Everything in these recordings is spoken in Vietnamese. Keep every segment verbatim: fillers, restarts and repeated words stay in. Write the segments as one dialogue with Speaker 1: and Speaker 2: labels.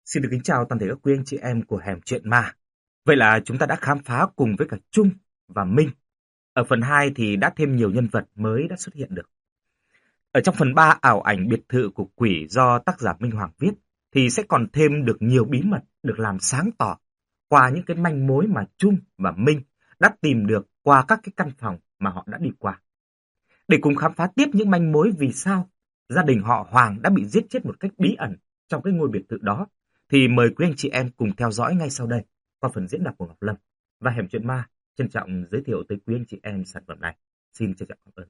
Speaker 1: Xin được kính chào toàn thể các quý anh chị em của Hẻm Chuyện Ma. Vậy là chúng ta đã khám phá cùng với cả Trung và Minh. Ở phần hai thì đã thêm nhiều nhân vật mới đã xuất hiện được. Ở trong phần ba ảo ảnh biệt thự của quỷ do tác giả Minh Hoàng viết thì sẽ còn thêm được nhiều bí mật được làm sáng tỏ qua những cái manh mối mà Trung và Minh đã tìm được qua các cái căn phòng mà họ đã đi qua. Để cùng khám phá tiếp những manh mối vì sao gia đình họ Hoàng đã bị giết chết một cách bí ẩn trong cái ngôi biệt thự đó, thì mời quý anh chị em cùng theo dõi ngay sau đây qua phần diễn đọc của Ngọc Lâm. Và Hẻm Chuyện Ma trân trọng giới thiệu tới quý anh chị em sản phẩm này. Xin trân trọng cảm ơn.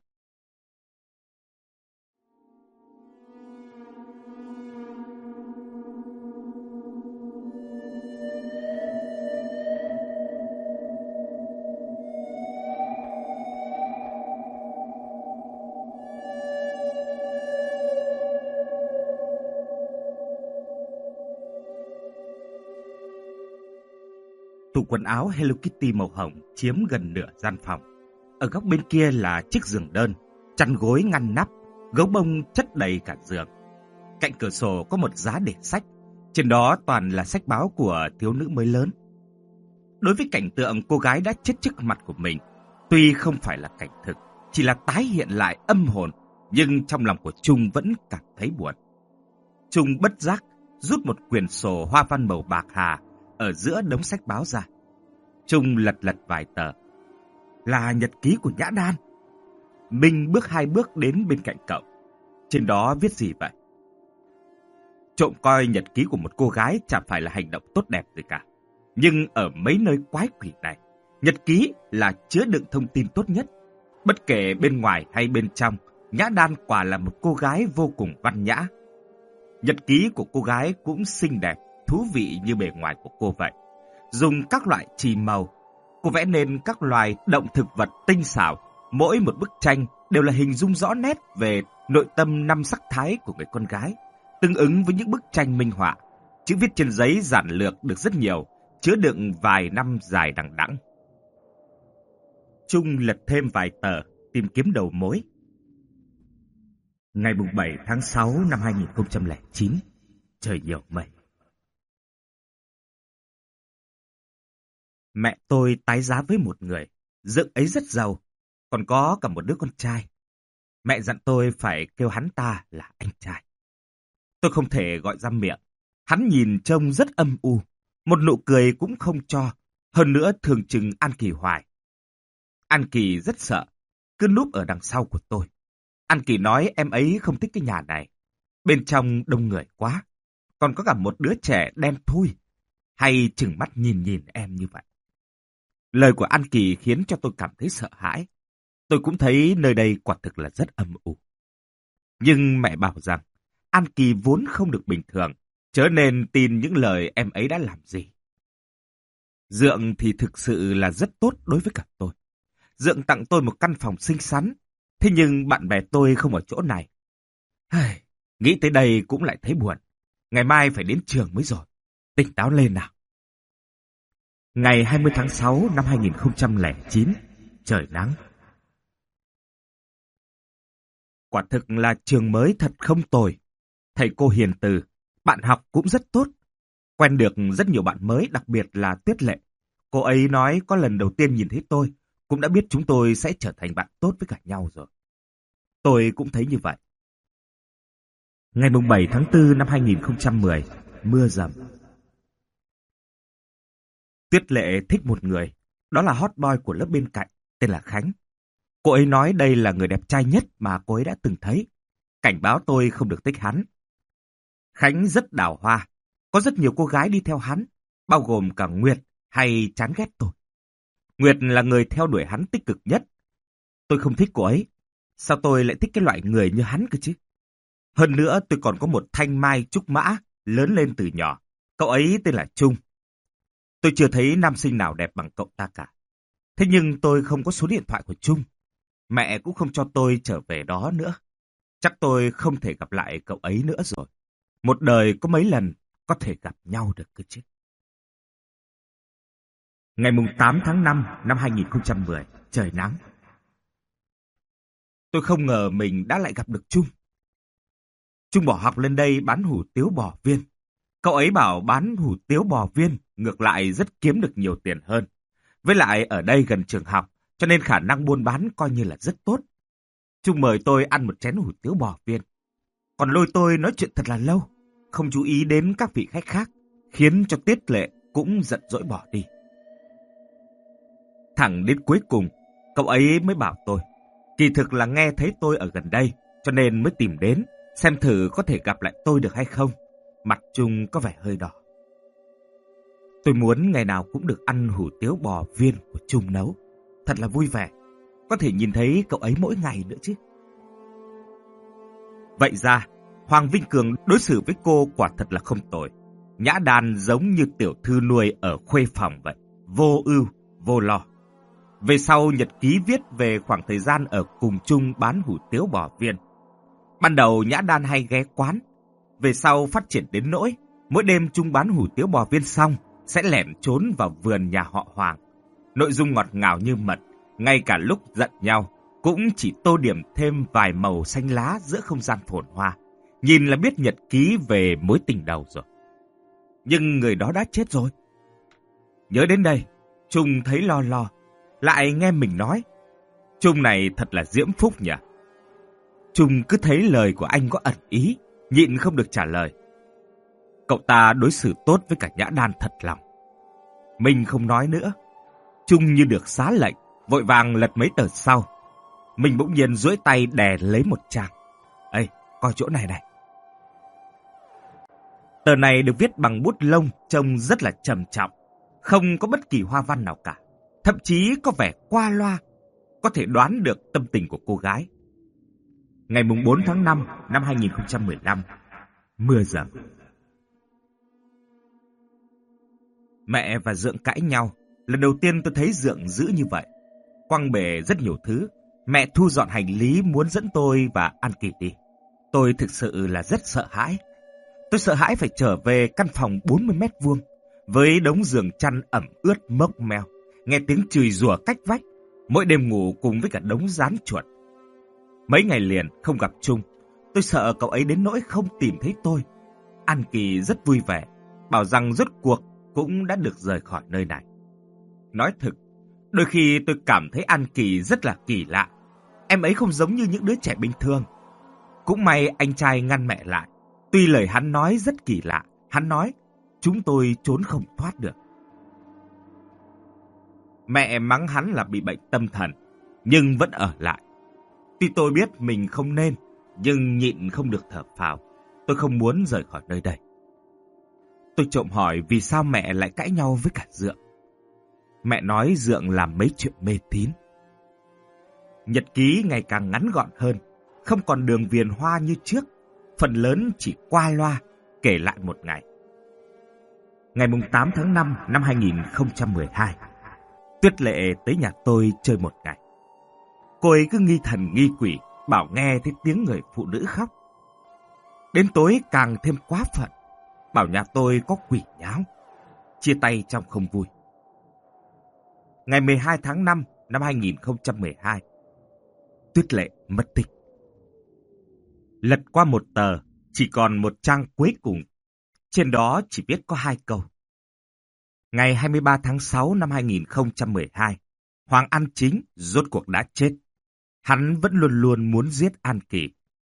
Speaker 1: Tủ quần áo Hello Kitty màu hồng chiếm gần nửa gian phòng. Ở góc bên kia là chiếc giường đơn, chăn gối ngăn nắp, gấu bông chất đầy cả giường. Cạnh cửa sổ có một giá để sách, trên đó toàn là sách báo của thiếu nữ mới lớn. Đối với cảnh tượng cô gái đã chết trước mặt của mình, tuy không phải là cảnh thực, chỉ là tái hiện lại âm hồn, nhưng trong lòng của Trung vẫn cảm thấy buồn. Trung bất giác rút một quyển sổ hoa văn màu bạc hà ở giữa đống sách báo ra. Trung lật lật vài tờ. Là nhật ký của Nhã Đan. Minh bước hai bước đến bên cạnh cậu. Trên đó viết gì vậy? Trộm coi nhật ký của một cô gái chẳng phải là hành động tốt đẹp gì cả. Nhưng ở mấy nơi quái quỷ này, nhật ký là chứa đựng thông tin tốt nhất. Bất kể bên ngoài hay bên trong, Nhã Đan quả là một cô gái vô cùng văn nhã. Nhật ký của cô gái cũng xinh đẹp, thú vị như bề ngoài của cô vậy. Dùng các loại chì màu, cô vẽ nên các loài động thực vật tinh xảo. Mỗi một bức tranh đều là hình dung rõ nét về nội tâm năm sắc thái của người con gái, tương ứng với những bức tranh minh họa. Chữ viết trên giấy giản lược được rất nhiều, chứa đựng vài năm dài đằng đẵng. Trung lật thêm vài tờ, tìm kiếm đầu mối. Ngày bảy tháng sáu năm hai nghìn không trăm lẻ chín, trời nhiều mây. Mẹ tôi tái giá với một người, dượng ấy rất giàu, còn có cả một đứa con trai. Mẹ dặn tôi phải kêu hắn ta là anh trai. Tôi không thể gọi ra miệng, hắn nhìn trông rất âm u, một nụ cười cũng không cho, hơn nữa thường chừng An Kỳ hoài. An Kỳ rất sợ, cứ núp ở đằng sau của tôi. An Kỳ nói em ấy không thích cái nhà này, bên trong đông người quá, còn có cả một đứa trẻ đen thui, hay chừng mắt nhìn nhìn em như vậy. Lời của An Kỳ khiến cho tôi cảm thấy sợ hãi. Tôi cũng thấy nơi đây quả thực là rất âm u. Nhưng mẹ bảo rằng An Kỳ vốn không được bình thường, chớ nên tin những lời em ấy đã làm gì. Dượng thì thực sự là rất tốt đối với cả tôi. Dượng tặng tôi một căn phòng xinh xắn, thế nhưng bạn bè tôi không ở chỗ này. Nghĩ tới đây cũng lại thấy buồn. Ngày mai phải đến trường mới rồi. Tỉnh táo lên nào. Ngày hai mươi tháng sáu năm hai nghìn không trăm lẻ chín, trời nắng. Quả thực là trường mới thật không tồi. Thầy cô hiền từ, bạn học cũng rất tốt. Quen được rất nhiều bạn mới, đặc biệt là Tuyết Lệ. Cô ấy nói có lần đầu tiên nhìn thấy tôi, cũng đã biết chúng tôi sẽ trở thành bạn tốt với cả nhau rồi. Tôi cũng thấy như vậy. Ngày bảy tháng tư năm hai nghìn không trăm mười, mưa rầm. Tuyết Lệ thích một người, đó là hot boy của lớp bên cạnh, tên là Khánh. Cô ấy nói đây là người đẹp trai nhất mà cô ấy đã từng thấy. Cảnh báo tôi không được thích hắn. Khánh rất đào hoa, có rất nhiều cô gái đi theo hắn, bao gồm cả Nguyệt hay chán ghét tôi. Nguyệt là người theo đuổi hắn tích cực nhất. Tôi không thích cô ấy, sao tôi lại thích cái loại người như hắn cơ chứ? Hơn nữa tôi còn có một thanh mai trúc mã lớn lên từ nhỏ, cậu ấy tên là Trung. Tôi chưa thấy nam sinh nào đẹp bằng cậu ta cả. Thế nhưng tôi không có số điện thoại của Trung. Mẹ cũng không cho tôi trở về đó nữa. Chắc tôi không thể gặp lại cậu ấy nữa rồi. Một đời có mấy lần có thể gặp nhau được cơ chứ. Ngày tám tháng năm năm hai nghìn không trăm mười, trời nắng. Tôi không ngờ mình đã lại gặp được Trung. Trung bỏ học lên đây bán hủ tiếu bò viên. Cậu ấy bảo bán hủ tiếu bò viên ngược lại rất kiếm được nhiều tiền hơn. Với lại ở đây gần trường học, cho nên khả năng buôn bán coi như là rất tốt. Trung mời tôi ăn một chén hủ tiếu bò viên. Còn lôi tôi nói chuyện thật là lâu, không chú ý đến các vị khách khác, khiến cho Tiết Lệ cũng giận dỗi bỏ đi. Thẳng đến cuối cùng, cậu ấy mới bảo tôi, kỳ thực là nghe thấy tôi ở gần đây, cho nên mới tìm đến, xem thử có thể gặp lại tôi được hay không. Mặt Trung có vẻ hơi đỏ. Tôi muốn ngày nào cũng được ăn hủ tiếu bò viên của Trung nấu. Thật là vui vẻ, có thể nhìn thấy cậu ấy mỗi ngày nữa chứ. Vậy ra, Hoàng Vinh Cường đối xử với cô quả thật là không tồi. Nhã Đan giống như tiểu thư nuôi ở khuê phòng vậy, vô ưu, vô lo. Về sau nhật ký viết về khoảng thời gian ở cùng Trung bán hủ tiếu bò viên. Ban đầu Nhã Đan hay ghé quán, về sau phát triển đến nỗi mỗi đêm Trung bán hủ tiếu bò viên xong sẽ lẻn trốn vào vườn nhà họ Hoàng. Nội dung ngọt ngào như mật, ngay cả lúc giận nhau cũng chỉ tô điểm thêm vài màu xanh lá giữa không gian phồn hoa. Nhìn là biết nhật ký về mối tình đầu rồi. Nhưng người đó đã chết rồi. Nhớ đến đây, Trung thấy lo lo, lại nghe mình nói. Trung này thật là diễm phúc nhỉ. Trung cứ thấy lời của anh có ẩn ý, nhịn không được trả lời. Cậu ta đối xử tốt với cả Nhã Đan thật lòng. Mình không nói nữa. Trung như được xá lệnh, vội vàng lật mấy tờ sau. Mình bỗng nhiên duỗi tay đè lấy một trang. Ê, coi chỗ này này. Tờ này được viết bằng bút lông, trông rất là trầm trọng, không có bất kỳ hoa văn nào cả. Thậm chí có vẻ qua loa, có thể đoán được tâm tình của cô gái. Ngày mùng bốn tháng năm năm hai nghìn không trăm mười lăm, mưa dầm. Mẹ và Dượng cãi nhau. Lần đầu tiên tôi thấy Dượng dữ như vậy. Quăng bể rất nhiều thứ. Mẹ thu dọn hành lý muốn dẫn tôi và An Kỳ đi. Tôi thực sự là rất sợ hãi. Tôi sợ hãi phải trở về căn phòng bốn mươi mét vuông với đống giường chăn ẩm ướt mốc meo, nghe tiếng chửi rủa cách vách, mỗi đêm ngủ cùng với cả đống rán chuột. Mấy ngày liền không gặp Trung, tôi sợ cậu ấy đến nỗi không tìm thấy tôi. An Kỳ rất vui vẻ, bảo rằng rốt cuộc cũng đã được rời khỏi nơi này. Nói thực, đôi khi tôi cảm thấy An Kỳ rất là kỳ lạ. Em ấy không giống như những đứa trẻ bình thường. Cũng may anh trai ngăn mẹ lại. Tuy lời hắn nói rất kỳ lạ, hắn nói chúng tôi trốn không thoát được. Mẹ mắng hắn là bị bệnh tâm thần, nhưng vẫn ở lại. Tuy tôi biết mình không nên, nhưng nhịn không được thở phào. Tôi không muốn rời khỏi nơi đây. Tôi trộm hỏi vì sao mẹ lại cãi nhau với cả Dượng. Mẹ nói Dượng làm mấy chuyện mê tín. Nhật ký ngày càng ngắn gọn hơn, không còn đường viền hoa như trước. Phần lớn chỉ qua loa, kể lại một ngày. Ngày tám tháng năm năm hai nghìn không trăm mười hai, Tuyết Lệ tới nhà tôi chơi một ngày. Cô ấy cứ nghi thần nghi quỷ, bảo nghe thấy tiếng người phụ nữ khóc. Đến tối càng thêm quá phận, bảo nhà tôi có quỷ nháo. Chia tay trong không vui. Ngày mười hai tháng năm năm hai nghìn không trăm mười hai, Tuyết Lệ mất tích. Lật qua một tờ, chỉ còn một trang cuối cùng. Trên đó chỉ viết có hai câu. Ngày hai mươi ba tháng sáu năm hai nghìn không trăm mười hai, Hoàng An Chính rốt cuộc đã chết. Hắn vẫn luôn luôn muốn giết An Kỳ.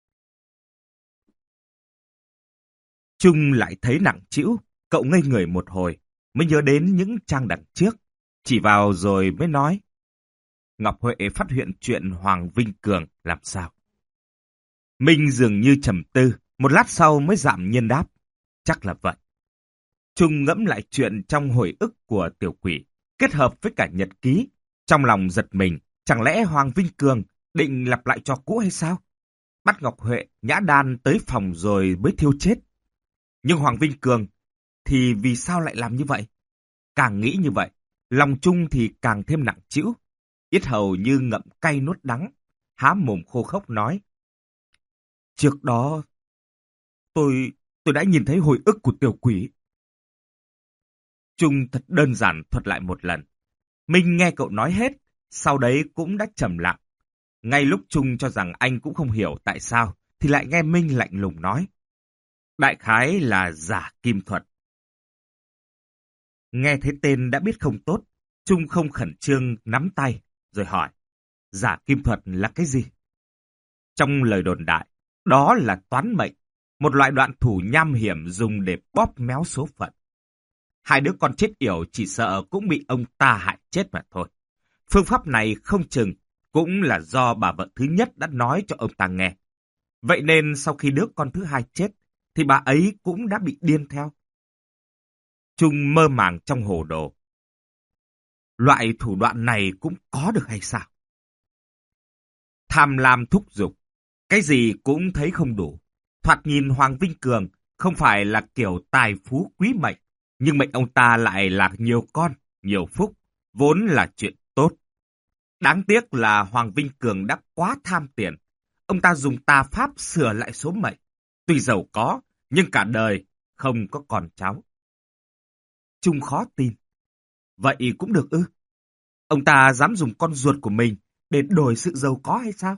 Speaker 1: Trung lại thấy nặng trĩu, cậu ngây người một hồi, mới nhớ đến những trang đằng trước. Chỉ vào rồi mới nói. Ngọc Huệ phát hiện chuyện Hoàng Vinh Cường làm sao? Minh dường như trầm tư, một lát sau mới dạm nhiên đáp. Chắc là vậy. Trung ngẫm lại chuyện trong hồi ức của tiểu quỷ, kết hợp với cả nhật ký. Trong lòng giật mình, chẳng lẽ Hoàng Vinh Cường định lặp lại trò cũ hay sao? Bắt Ngọc Huệ, Nhã Đan tới phòng rồi mới thiêu chết. Nhưng Hoàng Vinh Cường thì vì sao lại làm như vậy? Càng nghĩ như vậy, lòng Trung thì càng thêm nặng trĩu. Yết hầu như ngậm cay nuốt đắng, há mồm khô khốc nói. Trước đó, tôi, tôi đã nhìn thấy hồi ức của tiểu quỷ. Trung thật đơn giản thuật lại một lần. Minh nghe cậu nói hết, sau đấy cũng đã trầm lặng. Ngay lúc Trung cho rằng anh cũng không hiểu tại sao, thì lại nghe Minh lạnh lùng nói. Đại khái là giả kim thuật. Nghe thấy tên đã biết không tốt, Trung không khẩn trương nắm tay, rồi hỏi, giả kim thuật là cái gì? Trong lời đồn đại, đó là toán mệnh, một loại đoạn thủ nham hiểm dùng để bóp méo số phận. Hai đứa con chết yểu chỉ sợ cũng bị ông ta hại chết mà thôi. Phương pháp này không chừng cũng là do bà vợ thứ nhất đã nói cho ông ta nghe. Vậy nên sau khi đứa con thứ hai chết, thì bà ấy cũng đã bị điên theo. Trung mơ màng trong hồ đồ. Loại thủ đoạn này cũng có được hay sao? Tham lam thúc giục, cái gì cũng thấy không đủ. Thoạt nhìn Hoàng Vinh Cường không phải là kiểu tài phú quý mệnh, nhưng mệnh ông ta lại là nhiều con, nhiều phúc, vốn là chuyện tốt. Đáng tiếc là Hoàng Vinh Cường đã quá tham tiền. Ông ta dùng tà pháp sửa lại số mệnh. Tuy giàu có, nhưng cả đời không có con cháu. Trung khó tin. Vậy cũng được ư? Ông ta dám dùng con ruột của mình để đổi sự giàu có hay sao?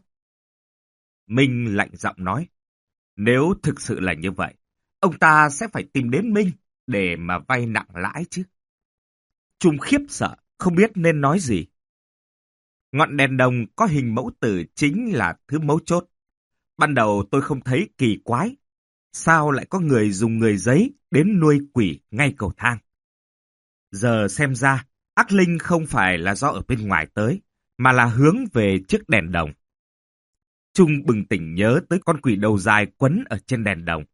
Speaker 1: Minh lạnh giọng nói, nếu thực sự là như vậy, ông ta sẽ phải tìm đến Minh để mà vay nặng lãi chứ. Trung khiếp sợ, không biết nên nói gì. Ngọn đèn đồng có hình mẫu tử chính là thứ mấu chốt. Ban đầu tôi không thấy kỳ quái. Sao lại có người dùng người giấy đến nuôi quỷ ngay cầu thang? Giờ xem ra, ác linh không phải là do ở bên ngoài tới, mà là hướng về chiếc đèn đồng. Trung bừng tỉnh nhớ tới con quỷ đầu dài quấn ở trên đèn đồng.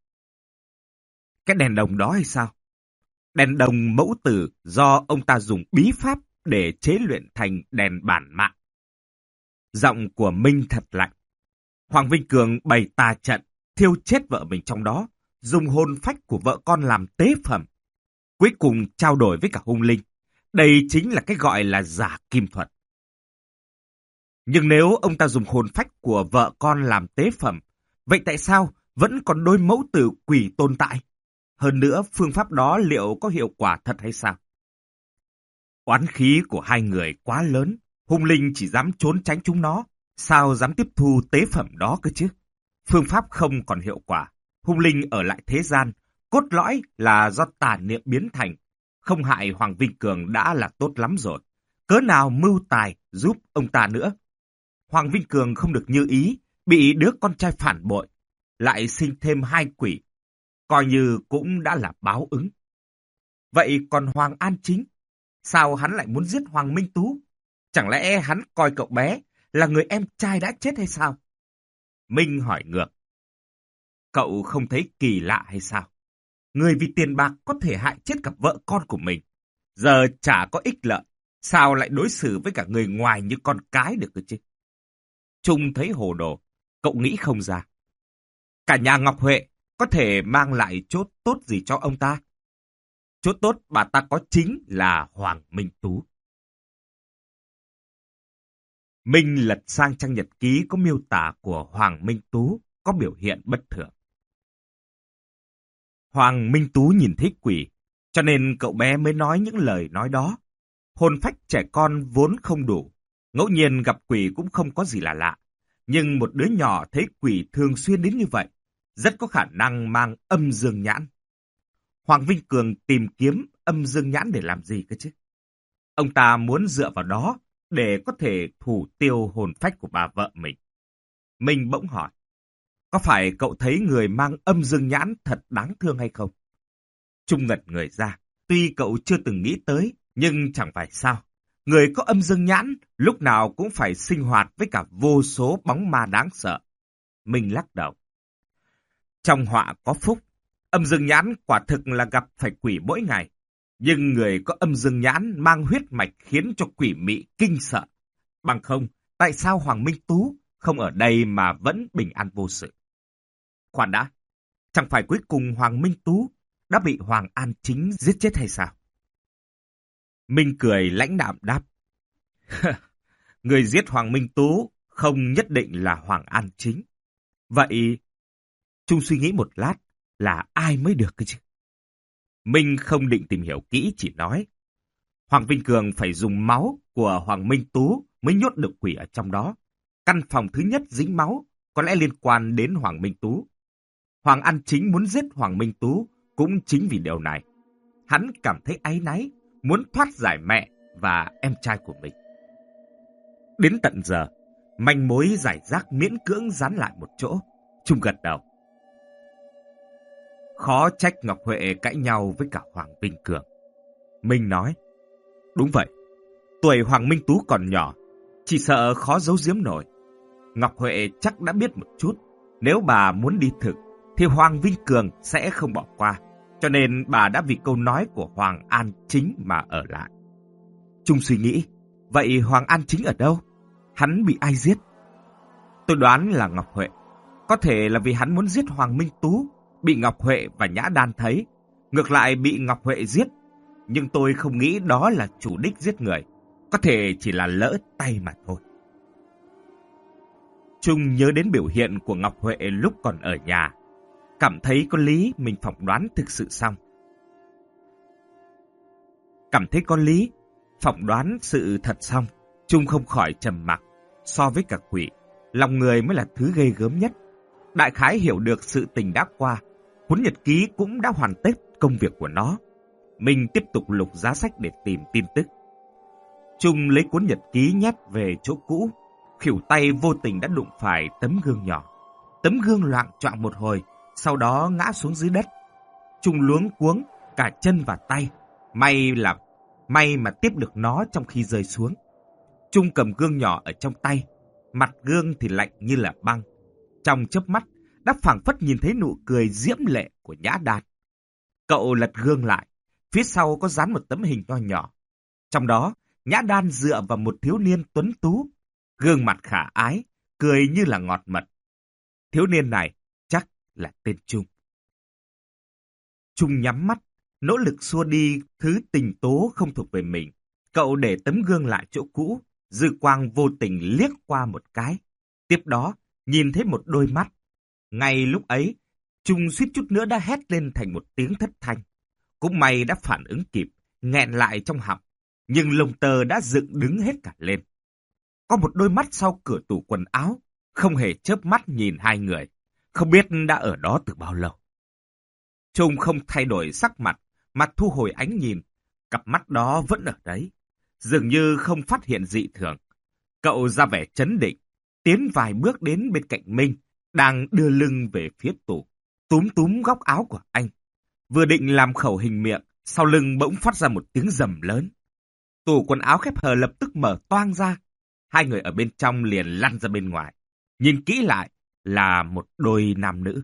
Speaker 1: Cái đèn đồng đó hay sao? Đèn đồng mẫu tử do ông ta dùng bí pháp để chế luyện thành đèn bản mạng. Giọng của Minh thật lạnh. Hoàng Vinh Cường bày tà trận, thiêu chết vợ mình trong đó, dùng hồn phách của vợ con làm tế phẩm. Cuối cùng trao đổi với cả hung linh. Đây chính là cái gọi là giả kim thuật. Nhưng nếu ông ta dùng hồn phách của vợ con làm tế phẩm, vậy tại sao vẫn còn đôi mẫu tử quỷ tồn tại? Hơn nữa, phương pháp đó liệu có hiệu quả thật hay sao? Oán khí của hai người quá lớn, hung linh chỉ dám trốn tránh chúng nó, sao dám tiếp thu tế phẩm đó cơ chứ? Phương pháp không còn hiệu quả, hung linh ở lại thế gian, cốt lõi là do tà niệm biến thành. Không hại Hoàng Vinh Cường đã là tốt lắm rồi. Cớ nào mưu tài giúp ông ta nữa? Hoàng Vinh Cường không được như ý, bị đứa con trai phản bội, lại sinh thêm hai quỷ. Coi như cũng đã là báo ứng. Vậy còn Hoàng An Chính, sao hắn lại muốn giết Hoàng Minh Tú? Chẳng lẽ hắn coi cậu bé là người em trai đã chết hay sao? Minh hỏi ngược. Cậu không thấy kỳ lạ hay sao? Người vì tiền bạc có thể hại chết cả vợ con của mình. Giờ chả có ích lợi, sao lại đối xử với cả người ngoài như con cái được cơ chứ? Trung thấy hồ đồ, cậu nghĩ không ra. Cả nhà Ngọc Huệ có thể mang lại chỗ tốt gì cho ông ta? Chỗ tốt bà ta có chính là Hoàng Minh Tú. Minh lật sang trang nhật ký có miêu tả của Hoàng Minh Tú có biểu hiện bất thường. Hoàng Minh Tú nhìn thấy quỷ, cho nên cậu bé mới nói những lời nói đó. Hồn phách trẻ con vốn không đủ, ngẫu nhiên gặp quỷ cũng không có gì là lạ. Nhưng một đứa nhỏ thấy quỷ thường xuyên đến như vậy, rất có khả năng mang âm dương nhãn. Hoàng Vinh Cường tìm kiếm âm dương nhãn để làm gì cơ chứ? Ông ta muốn dựa vào đó để có thể thủ tiêu hồn phách của bà vợ mình. Mình bỗng hỏi, có phải cậu thấy người mang âm dương nhãn thật đáng thương hay không? Trung ngật người ra, tuy cậu chưa từng nghĩ tới, nhưng chẳng phải sao. Người có âm dương nhãn lúc nào cũng phải sinh hoạt với cả vô số bóng ma đáng sợ. Mình lắc đầu. Trong họa có phúc, âm dương nhãn quả thực là gặp phải quỷ mỗi ngày. Nhưng người có âm dương nhãn mang huyết mạch khiến cho quỷ mị kinh sợ. Bằng không, tại sao Hoàng Minh Tú không ở đây mà vẫn bình an vô sự? Khoan đã, chẳng phải cuối cùng Hoàng Minh Tú đã bị Hoàng An Chính giết chết hay sao? Minh cười lãnh đạm đáp. Người giết Hoàng Minh Tú không nhất định là Hoàng An Chính. Vậy, Trung suy nghĩ một lát là ai mới được cơ chứ? Minh không định tìm hiểu kỹ, chỉ nói. Hoàng Vinh Cường phải dùng máu của Hoàng Minh Tú mới nhốt được quỷ ở trong đó. Căn phòng thứ nhất dính máu có lẽ liên quan đến Hoàng Minh Tú. Hoàng An Chính muốn giết Hoàng Minh Tú cũng chính vì điều này. Hắn cảm thấy áy náy, muốn thoát giải mẹ và em trai của mình. Đến tận giờ, manh mối giải rác miễn cưỡng dán lại một chỗ. Trung gật đầu. Khó trách Ngọc Huệ cãi nhau với cả Hoàng Vinh Cường. Minh nói, đúng vậy, tuổi Hoàng Minh Tú còn nhỏ, chỉ sợ khó giấu giếm nổi. Ngọc Huệ chắc đã biết một chút, nếu bà muốn đi thực, thì Hoàng Vinh Cường sẽ không bỏ qua, cho nên bà đã vì câu nói của Hoàng An Chính mà ở lại. Trung suy nghĩ, vậy Hoàng An Chính ở đâu? Hắn bị ai giết? Tôi đoán là Ngọc Huệ. Có thể là vì hắn muốn giết Hoàng Minh Tú, bị Ngọc Huệ và Nhã Đan thấy, ngược lại bị Ngọc Huệ giết. Nhưng tôi không nghĩ đó là chủ đích giết người, có thể chỉ là lỡ tay mà thôi. Trung nhớ đến biểu hiện của Ngọc Huệ lúc còn ở nhà, cảm thấy có lý mình phỏng đoán thực sự xong. Cảm thấy có lý, phỏng đoán sự thật xong, Trung không khỏi trầm mặc. So với cả quỷ, lòng người mới là thứ ghê gớm nhất. Đại khái hiểu được sự tình đã qua, cuốn nhật ký cũng đã hoàn tất công việc của nó. Mình tiếp tục lục giá sách để tìm tin tức. Trung lấy cuốn nhật ký nhét về chỗ cũ, khuỷu tay vô tình đã đụng phải tấm gương nhỏ. Tấm gương loạng choạng một hồi, sau đó ngã xuống dưới đất. Trung luống cuống cả chân và tay, may là may mà tiếp được nó trong khi rơi xuống. Trung cầm gương nhỏ ở trong tay, mặt gương thì lạnh như là băng. Trong chớp mắt, đã phảng phất nhìn thấy nụ cười diễm lệ của Nhã Đan. Cậu lật gương lại, phía sau có dán một tấm hình nho nhỏ. Trong đó, Nhã Đan dựa vào một thiếu niên tuấn tú, gương mặt khả ái, cười như là ngọt mật. Thiếu niên này chắc là tên Trung. Trung nhắm mắt, nỗ lực xua đi thứ tình tố không thuộc về mình. Cậu để tấm gương lại chỗ cũ, dư quang vô tình liếc qua một cái. Tiếp đó, nhìn thấy một đôi mắt. Ngay lúc ấy, Trung suýt chút nữa đã hét lên thành một tiếng thất thanh. Cũng may đã phản ứng kịp, nghẹn lại trong họng. Nhưng lông tơ đã dựng đứng hết cả lên. Có một đôi mắt sau cửa tủ quần áo, không hề chớp mắt nhìn hai người. Không biết đã ở đó từ bao lâu. Trung không thay đổi sắc mặt, mà thu hồi ánh nhìn. Cặp mắt đó vẫn ở đấy. Dường như không phát hiện dị thường. Cậu ra vẻ trấn định, tiến vài bước đến bên cạnh Minh, đang đưa lưng về phía tủ, túm túm góc áo của anh. Vừa định làm khẩu hình miệng, sau lưng bỗng phát ra một tiếng rầm lớn. Tủ quần áo khép hờ lập tức mở toang ra. Hai người ở bên trong liền lăn ra bên ngoài. Nhìn kỹ lại là một đôi nam nữ.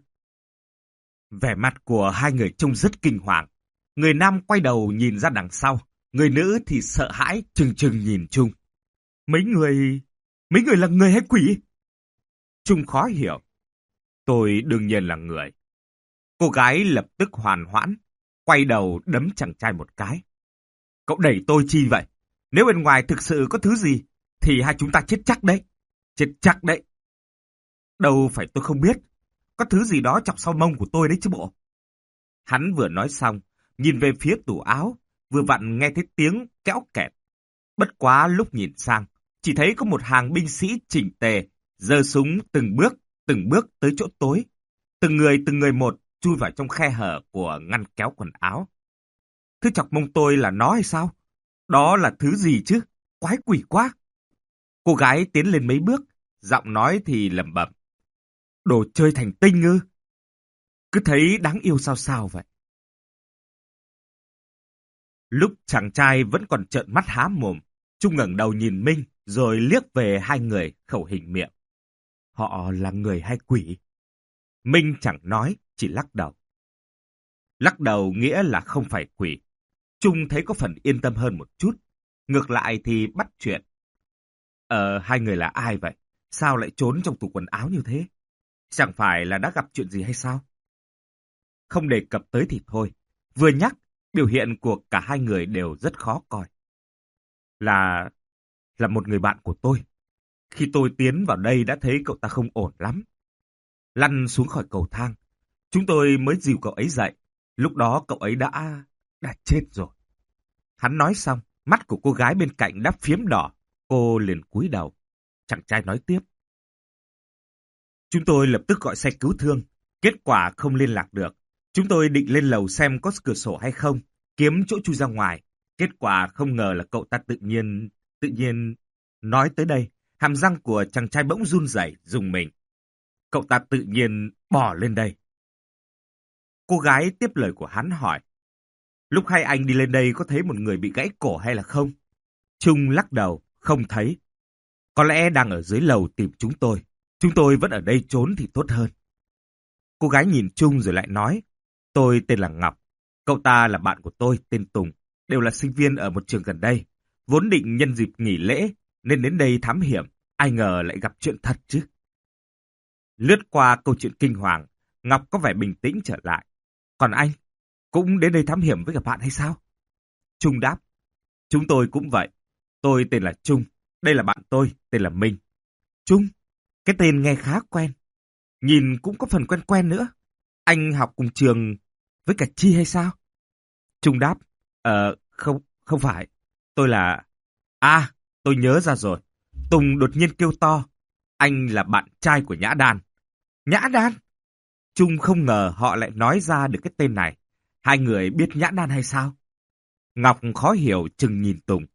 Speaker 1: Vẻ mặt của hai người trông rất kinh hoàng. Người nam quay đầu nhìn ra đằng sau, người nữ thì sợ hãi trừng trừng nhìn Trung. Mấy người... mấy người là người hay quỷ? Trung khó hiểu. Tôi đương nhiên là người. Cô gái lập tức hoàn hoãn, quay đầu đấm chàng trai một cái. Cậu đẩy tôi chi vậy? Nếu bên ngoài thực sự có thứ gì, thì hai chúng ta chết chắc đấy. Chết chắc đấy. Đâu phải tôi không biết. Có thứ gì đó chọc sau mông của tôi đấy chứ bộ. Hắn vừa nói xong, nhìn về phía tủ áo, vừa vặn nghe thấy tiếng kéo kẹt. Bất quá lúc nhìn sang, chỉ thấy có một hàng binh sĩ chỉnh tề, giơ súng từng bước, từng bước tới chỗ tối. Từng người từng người một chui vào trong khe hở của ngăn kéo quần áo. Thứ chọc mông tôi là nó hay sao? Đó là thứ gì chứ? Quái quỷ quá! Cô gái tiến lên mấy bước, giọng nói thì lẩm bẩm. Đồ chơi thành tinh ư? Cứ thấy đáng yêu sao sao vậy. Lúc chàng trai vẫn còn trợn mắt há mồm, Trung ngẩng đầu nhìn Minh, rồi liếc về hai người khẩu hình miệng. Họ là người hay quỷ? Minh chẳng nói, chỉ lắc đầu. Lắc đầu nghĩa là không phải quỷ. Trung thấy có phần yên tâm hơn một chút. Ngược lại thì bắt chuyện. Ờ, hai người là ai vậy? Sao lại trốn trong tủ quần áo như thế? Chẳng phải là đã gặp chuyện gì hay sao? Không đề cập tới thì thôi. Vừa nhắc, biểu hiện của cả hai người đều rất khó coi. Là... là một người bạn của tôi. Khi tôi tiến vào đây đã thấy cậu ta không ổn lắm. Lăn xuống khỏi cầu thang. Chúng tôi mới dìu cậu ấy dậy. Lúc đó cậu ấy đã... đã chết rồi. Hắn nói xong, mắt của cô gái bên cạnh đã phiếm đỏ. Cô liền cúi đầu. Chàng trai nói tiếp. Chúng tôi lập tức gọi xe cứu thương, Kết quả không liên lạc được. Chúng tôi định lên lầu xem có cửa sổ hay không, kiếm chỗ chui ra ngoài. Kết quả không ngờ là cậu ta tự nhiên, tự nhiên nói tới đây, hàm răng của chàng trai bỗng run rẩy, rùng mình. Cậu ta tự nhiên bỏ lên đây. Cô gái tiếp lời của hắn hỏi, lúc hai anh đi lên đây có thấy một người bị gãy cổ hay là không? Trung lắc đầu, không thấy. Có lẽ đang ở dưới lầu tìm chúng tôi. Chúng tôi vẫn ở đây trốn thì tốt hơn. Cô gái nhìn Trung rồi lại nói, tôi tên là Ngọc. Cậu ta là bạn của tôi, tên Tùng. Đều là sinh viên ở một trường gần đây. Vốn định nhân dịp nghỉ lễ nên đến đây thám hiểm. Ai ngờ lại gặp chuyện thật chứ. Lướt qua câu chuyện kinh hoàng, Ngọc có vẻ bình tĩnh trở lại. Còn anh, cũng đến đây thám hiểm với các bạn hay sao? Trung đáp, chúng tôi cũng vậy. Tôi tên là Trung, đây là bạn tôi, tên là Minh. Trung, cái tên nghe khá quen. Nhìn cũng có phần quen quen nữa. Anh học cùng trường với cả Chi hay sao? Trung đáp, Ờ, không, không phải. Tôi là... À, tôi nhớ ra rồi. Tùng đột nhiên kêu to. Anh là bạn trai của Nhã Đan. Nhã Đan? Trung không ngờ họ lại nói ra được cái tên này. Hai người biết Nhã Đan hay sao? Ngọc khó hiểu chừng nhìn Tùng.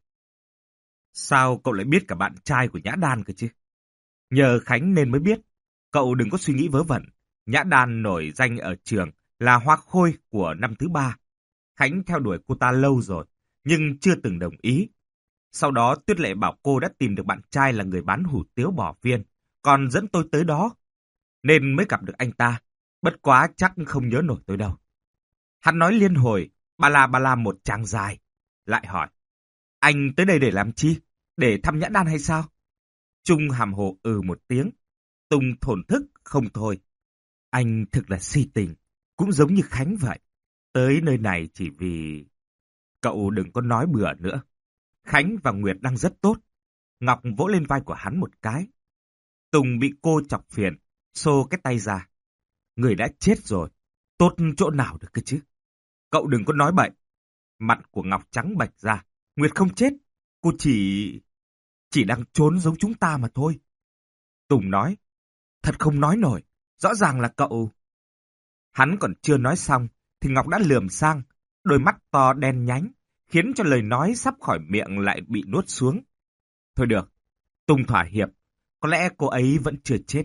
Speaker 1: Sao cậu lại biết cả bạn trai của Nhã Đan cơ chứ? Nhờ Khánh nên mới biết. Cậu đừng có suy nghĩ vớ vẩn. Nhã Đan nổi danh ở trường là hoa khôi của năm thứ ba. Khánh theo đuổi cô ta lâu rồi, nhưng chưa từng đồng ý. Sau đó Tuyết Lệ bảo cô đã tìm được bạn trai là người bán hủ tiếu bò viên, còn dẫn tôi tới đó. Nên mới gặp được anh ta, bất quá chắc không nhớ nổi tôi đâu. Hắn nói liên hồi, ba la ba la một tràng dài. Lại hỏi, anh tới đây để làm chi? Để thăm Nhã Đan hay sao? Trung hàm hồ ừ một tiếng. Tùng thổn thức không thôi. Anh thực là si tình, cũng giống như Khánh vậy. Tới nơi này chỉ vì... Cậu đừng có nói bừa nữa. Khánh và Nguyệt đang rất tốt. Ngọc vỗ lên vai của hắn một cái. Tùng bị cô chọc phiền, xô cái tay ra. Người đã chết rồi, tốt chỗ nào được cơ chứ? Cậu đừng có nói bậy. Mặt của Ngọc trắng bệch ra. Nguyệt không chết, cô chỉ... Chỉ đang trốn giống chúng ta mà thôi. Tùng nói, thật không nói nổi, rõ ràng là cậu... Hắn còn chưa nói xong, thì Ngọc đã lườm sang, đôi mắt to đen nhánh, khiến cho lời nói sắp khỏi miệng lại bị nuốt xuống. Thôi được, Tùng thỏa hiệp, có lẽ cô ấy vẫn chưa chết.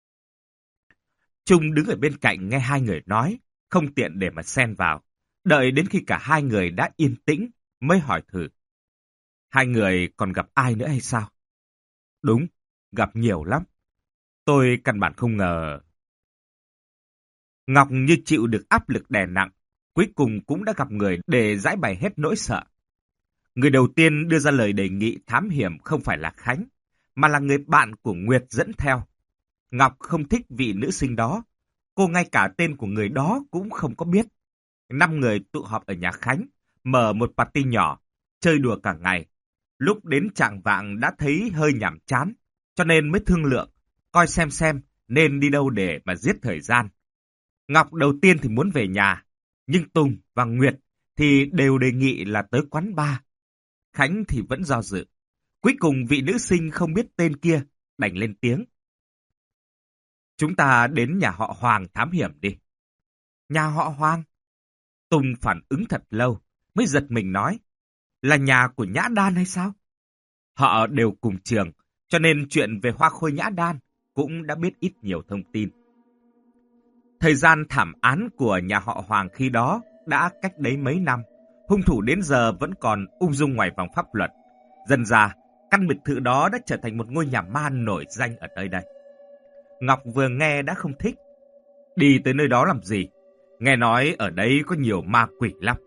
Speaker 1: Trung đứng ở bên cạnh nghe hai người nói, không tiện để mà xen vào. Đợi đến khi cả hai người đã yên tĩnh, mới hỏi thử. Hai người còn gặp ai nữa hay sao? Đúng, gặp nhiều lắm. Tôi căn bản không ngờ... Ngọc như chịu được áp lực đè nặng, cuối cùng cũng đã gặp người để giải bày hết nỗi sợ. Người đầu tiên đưa ra lời đề nghị thám hiểm không phải là Khánh, mà là người bạn của Nguyệt dẫn theo. Ngọc không thích vị nữ sinh đó, cô ngay cả tên của người đó cũng không có biết. Năm người tụ họp ở nhà Khánh, mở một party nhỏ, chơi đùa cả ngày. Lúc đến chạng vạng đã thấy hơi nhàm chán, cho nên mới thương lượng, coi xem xem nên đi đâu để mà giết thời gian. Ngọc đầu tiên thì muốn về nhà, nhưng Tùng và Nguyệt thì đều đề nghị là tới quán bar. Khánh thì vẫn do dự. Cuối cùng vị nữ sinh không biết tên kia đành lên tiếng. Chúng ta đến nhà họ Hoàng thám hiểm đi. Nhà họ Hoàng? Tùng phản ứng thật lâu, mới giật mình nói. Là nhà của Nhã Đan hay sao? Họ đều cùng trường, cho nên chuyện về hoa khôi Nhã Đan cũng đã biết ít nhiều thông tin. Thời gian thảm án của nhà họ Hoàng khi đó đã cách đấy mấy năm. Hung thủ đến giờ vẫn còn ung dung ngoài vòng pháp luật. Dần ra, căn biệt thự đó đã trở thành một ngôi nhà ma nổi danh ở nơi đây. Ngọc vừa nghe đã không thích. Đi tới nơi đó làm gì? Nghe nói ở đây có nhiều ma quỷ lắm.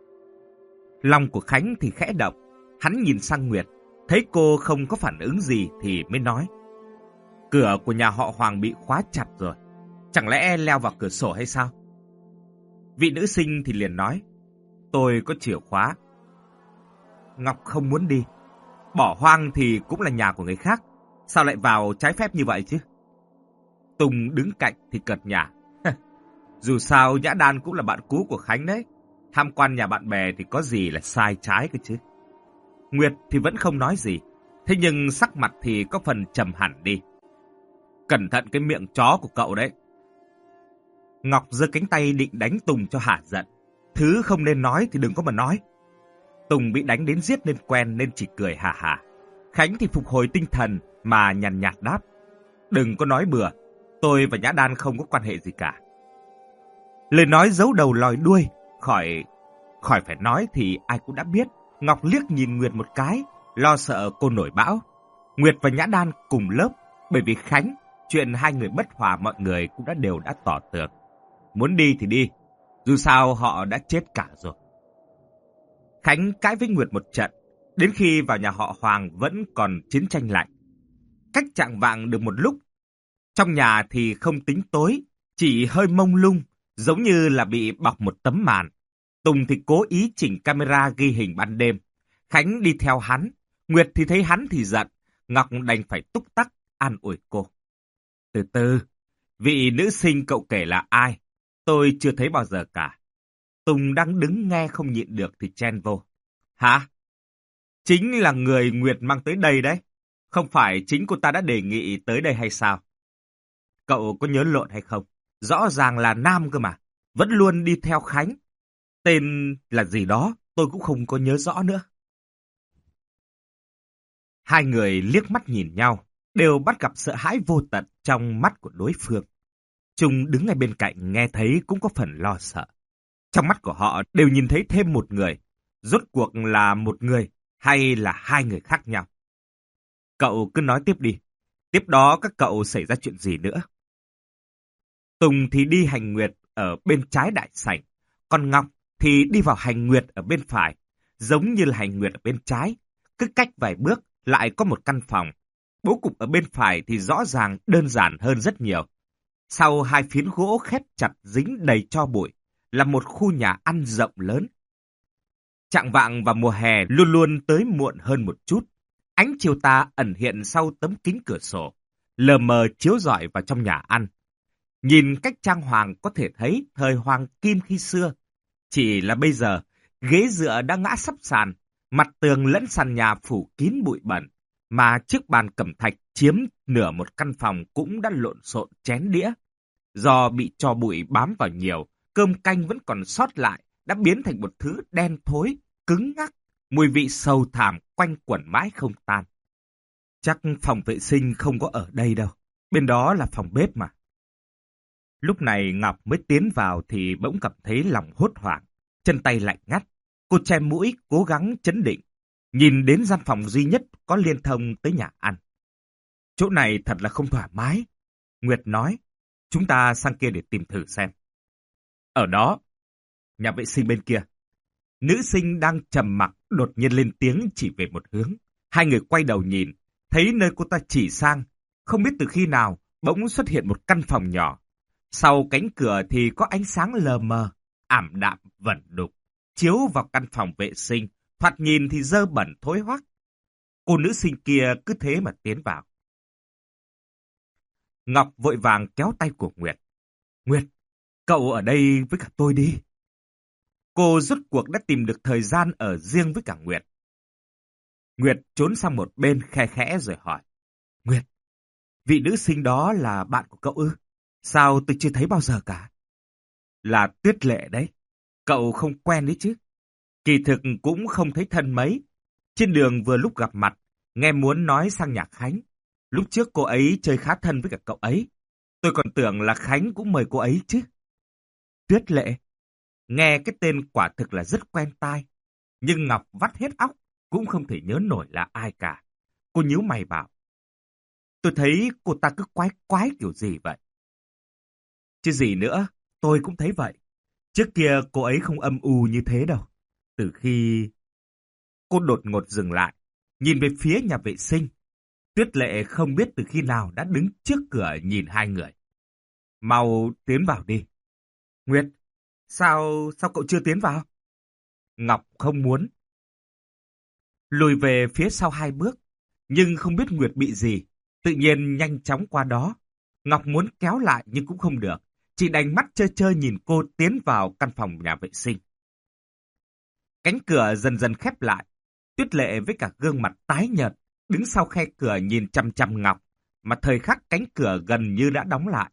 Speaker 1: Lòng của Khánh thì khẽ động. Hắn nhìn sang Nguyệt, thấy cô không có phản ứng gì thì mới nói. Cửa của nhà họ Hoàng bị khóa chặt rồi. Chẳng lẽ leo vào cửa sổ hay sao? Vị nữ sinh thì liền nói. Tôi có chìa khóa. Ngọc không muốn đi. Bỏ hoang thì cũng là nhà của người khác. Sao lại vào trái phép như vậy chứ? Tùng đứng cạnh thì cợt nhả. Dù sao Nhã Đan cũng là bạn cũ của Khánh đấy. Tham quan nhà bạn bè thì có gì là sai trái cơ chứ. Nguyệt thì vẫn không nói gì. Thế nhưng sắc mặt thì có phần trầm hẳn đi. Cẩn thận cái miệng chó của cậu đấy. Ngọc giơ cánh tay định đánh Tùng cho hả giận. Thứ không nên nói thì đừng có mà nói. Tùng bị đánh đến giết nên quen nên chỉ cười hà hà. Khánh thì phục hồi tinh thần mà nhàn nhạt đáp. Đừng có nói bừa, tôi và Nhã Đan không có quan hệ gì cả. Lời nói giấu đầu lòi đuôi, khỏi khỏi phải nói thì ai cũng đã biết. Ngọc liếc nhìn Nguyệt một cái, lo sợ cô nổi bão. Nguyệt và Nhã Đan cùng lớp, bởi vì Khánh, chuyện hai người bất hòa mọi người cũng đã đều đã tỏ tường. Muốn đi thì đi, dù sao họ đã chết cả rồi. Khánh cãi với Nguyệt một trận, đến khi vào nhà họ Hoàng vẫn còn chiến tranh lạnh. Cách chạng vạng được một lúc, trong nhà thì không tính tối, chỉ hơi mông lung, giống như là bị bọc một tấm màn. Tùng thì cố ý chỉnh camera ghi hình ban đêm. Khánh đi theo hắn, Nguyệt thì thấy hắn thì giận, Ngọc đành phải túc tắc an ủi cô. Từ từ, vị nữ sinh cậu kể là ai? Tôi chưa thấy bao giờ cả. Tùng đang đứng nghe không nhịn được thì chen vô. Hả? Chính là người Nguyệt mang tới đây đấy. Không phải chính cô ta đã đề nghị tới đây hay sao? Cậu có nhớ lộn hay không? Rõ ràng là nam cơ mà. Vẫn luôn đi theo Khánh. Tên là gì đó, tôi cũng không có nhớ rõ nữa. Hai người liếc mắt nhìn nhau, đều bắt gặp sợ hãi vô tận trong mắt của đối phương. Trung đứng ngay bên cạnh nghe thấy cũng có phần lo sợ. Trong mắt của họ đều nhìn thấy thêm một người. Rốt cuộc là một người hay là hai người khác nhau? Cậu cứ nói tiếp đi. Tiếp đó các cậu xảy ra chuyện gì nữa? Tùng thì đi hành nguyệt ở bên trái đại sảnh. Còn Ngọc thì đi vào hành nguyệt ở bên phải. Giống như là hành nguyệt ở bên trái. Cứ cách vài bước lại có một căn phòng. Bố cục ở bên phải thì rõ ràng đơn giản hơn rất nhiều. Sau hai phiến gỗ khép chặt dính đầy tro bụi là một khu nhà ăn rộng lớn. Chạng vạng vào mùa hè luôn luôn tới muộn hơn một chút. Ánh chiều tà ẩn hiện sau tấm kính cửa sổ, lờ mờ chiếu rọi vào trong nhà ăn. Nhìn cách trang hoàng có thể thấy thời Hoàng Kim khi xưa. Chỉ là bây giờ, ghế dựa đã ngã sắp sàn, mặt tường lẫn sàn nhà phủ kín bụi bẩn, mà chiếc bàn cẩm thạch chiếm nửa một căn phòng cũng đã lộn xộn chén đĩa. Do bị tro bụi bám vào nhiều, cơm canh vẫn còn sót lại, đã biến thành một thứ đen thối, cứng ngắc, mùi vị sầu thảm quanh quẩn mãi không tan. Chắc phòng vệ sinh không có ở đây đâu, bên đó là phòng bếp mà. Lúc này Ngọc mới tiến vào thì bỗng cảm thấy lòng hốt hoảng, chân tay lạnh ngắt. Cô che mũi, cố gắng trấn định, nhìn đến gian phòng duy nhất có liên thông tới nhà ăn. Chỗ này thật là không thoải mái. Nguyệt nói, chúng ta sang kia để tìm thử xem. Ở đó, nhà vệ sinh bên kia. Nữ sinh đang trầm mặc đột nhiên lên tiếng chỉ về một hướng. Hai người quay đầu nhìn, thấy nơi cô ta chỉ sang. Không biết từ khi nào, bỗng xuất hiện một căn phòng nhỏ. Sau cánh cửa thì có ánh sáng lờ mờ, ảm đạm vẩn đục, chiếu vào căn phòng vệ sinh, thoạt nhìn thì dơ bẩn thối hoắc. Cô nữ sinh kia cứ thế mà tiến vào. Ngọc vội vàng kéo tay của Nguyệt. Nguyệt, cậu ở đây với cả tôi đi. Cô rốt cuộc đã tìm được thời gian ở riêng với cả Nguyệt. Nguyệt trốn sang một bên khe khẽ rồi hỏi. Nguyệt, vị nữ sinh đó là bạn của cậu ư? Sao tôi chưa thấy bao giờ cả? Là Tuyết Lệ đấy. Cậu không quen đấy chứ. Kỳ thực cũng không thấy thân mấy. Trên đường vừa lúc gặp mặt, nghe muốn nói sang nhà Khánh. Lúc trước cô ấy chơi khá thân với cả cậu ấy. Tôi còn tưởng là Khánh cũng mời cô ấy chứ. Tuyết Lệ. Nghe cái tên quả thực là rất quen tai. Nhưng Ngọc vắt hết óc, cũng không thể nhớ nổi là ai cả. Cô nhíu mày bảo. Tôi thấy cô ta cứ quái quái kiểu gì vậy? Chứ gì nữa, tôi cũng thấy vậy. Trước kia cô ấy không âm u như thế đâu. Từ khi... Cô đột ngột dừng lại, nhìn về phía nhà vệ sinh. Tuyết Lệ không biết từ khi nào đã đứng trước cửa nhìn hai người. Mau tiến vào đi. Nguyệt, sao, sao cậu chưa tiến vào? Ngọc không muốn. Lùi về phía sau hai bước, nhưng không biết Nguyệt bị gì. Tự nhiên nhanh chóng qua đó. Ngọc muốn kéo lại nhưng cũng không được. Chỉ đành mắt trơ trơ nhìn cô tiến vào căn phòng nhà vệ sinh. Cánh cửa dần dần khép lại. Tuyết Lệ với cả gương mặt tái nhợt, đứng sau khe cửa nhìn chằm chằm Ngọc, mà thời khắc cánh cửa gần như đã đóng lại.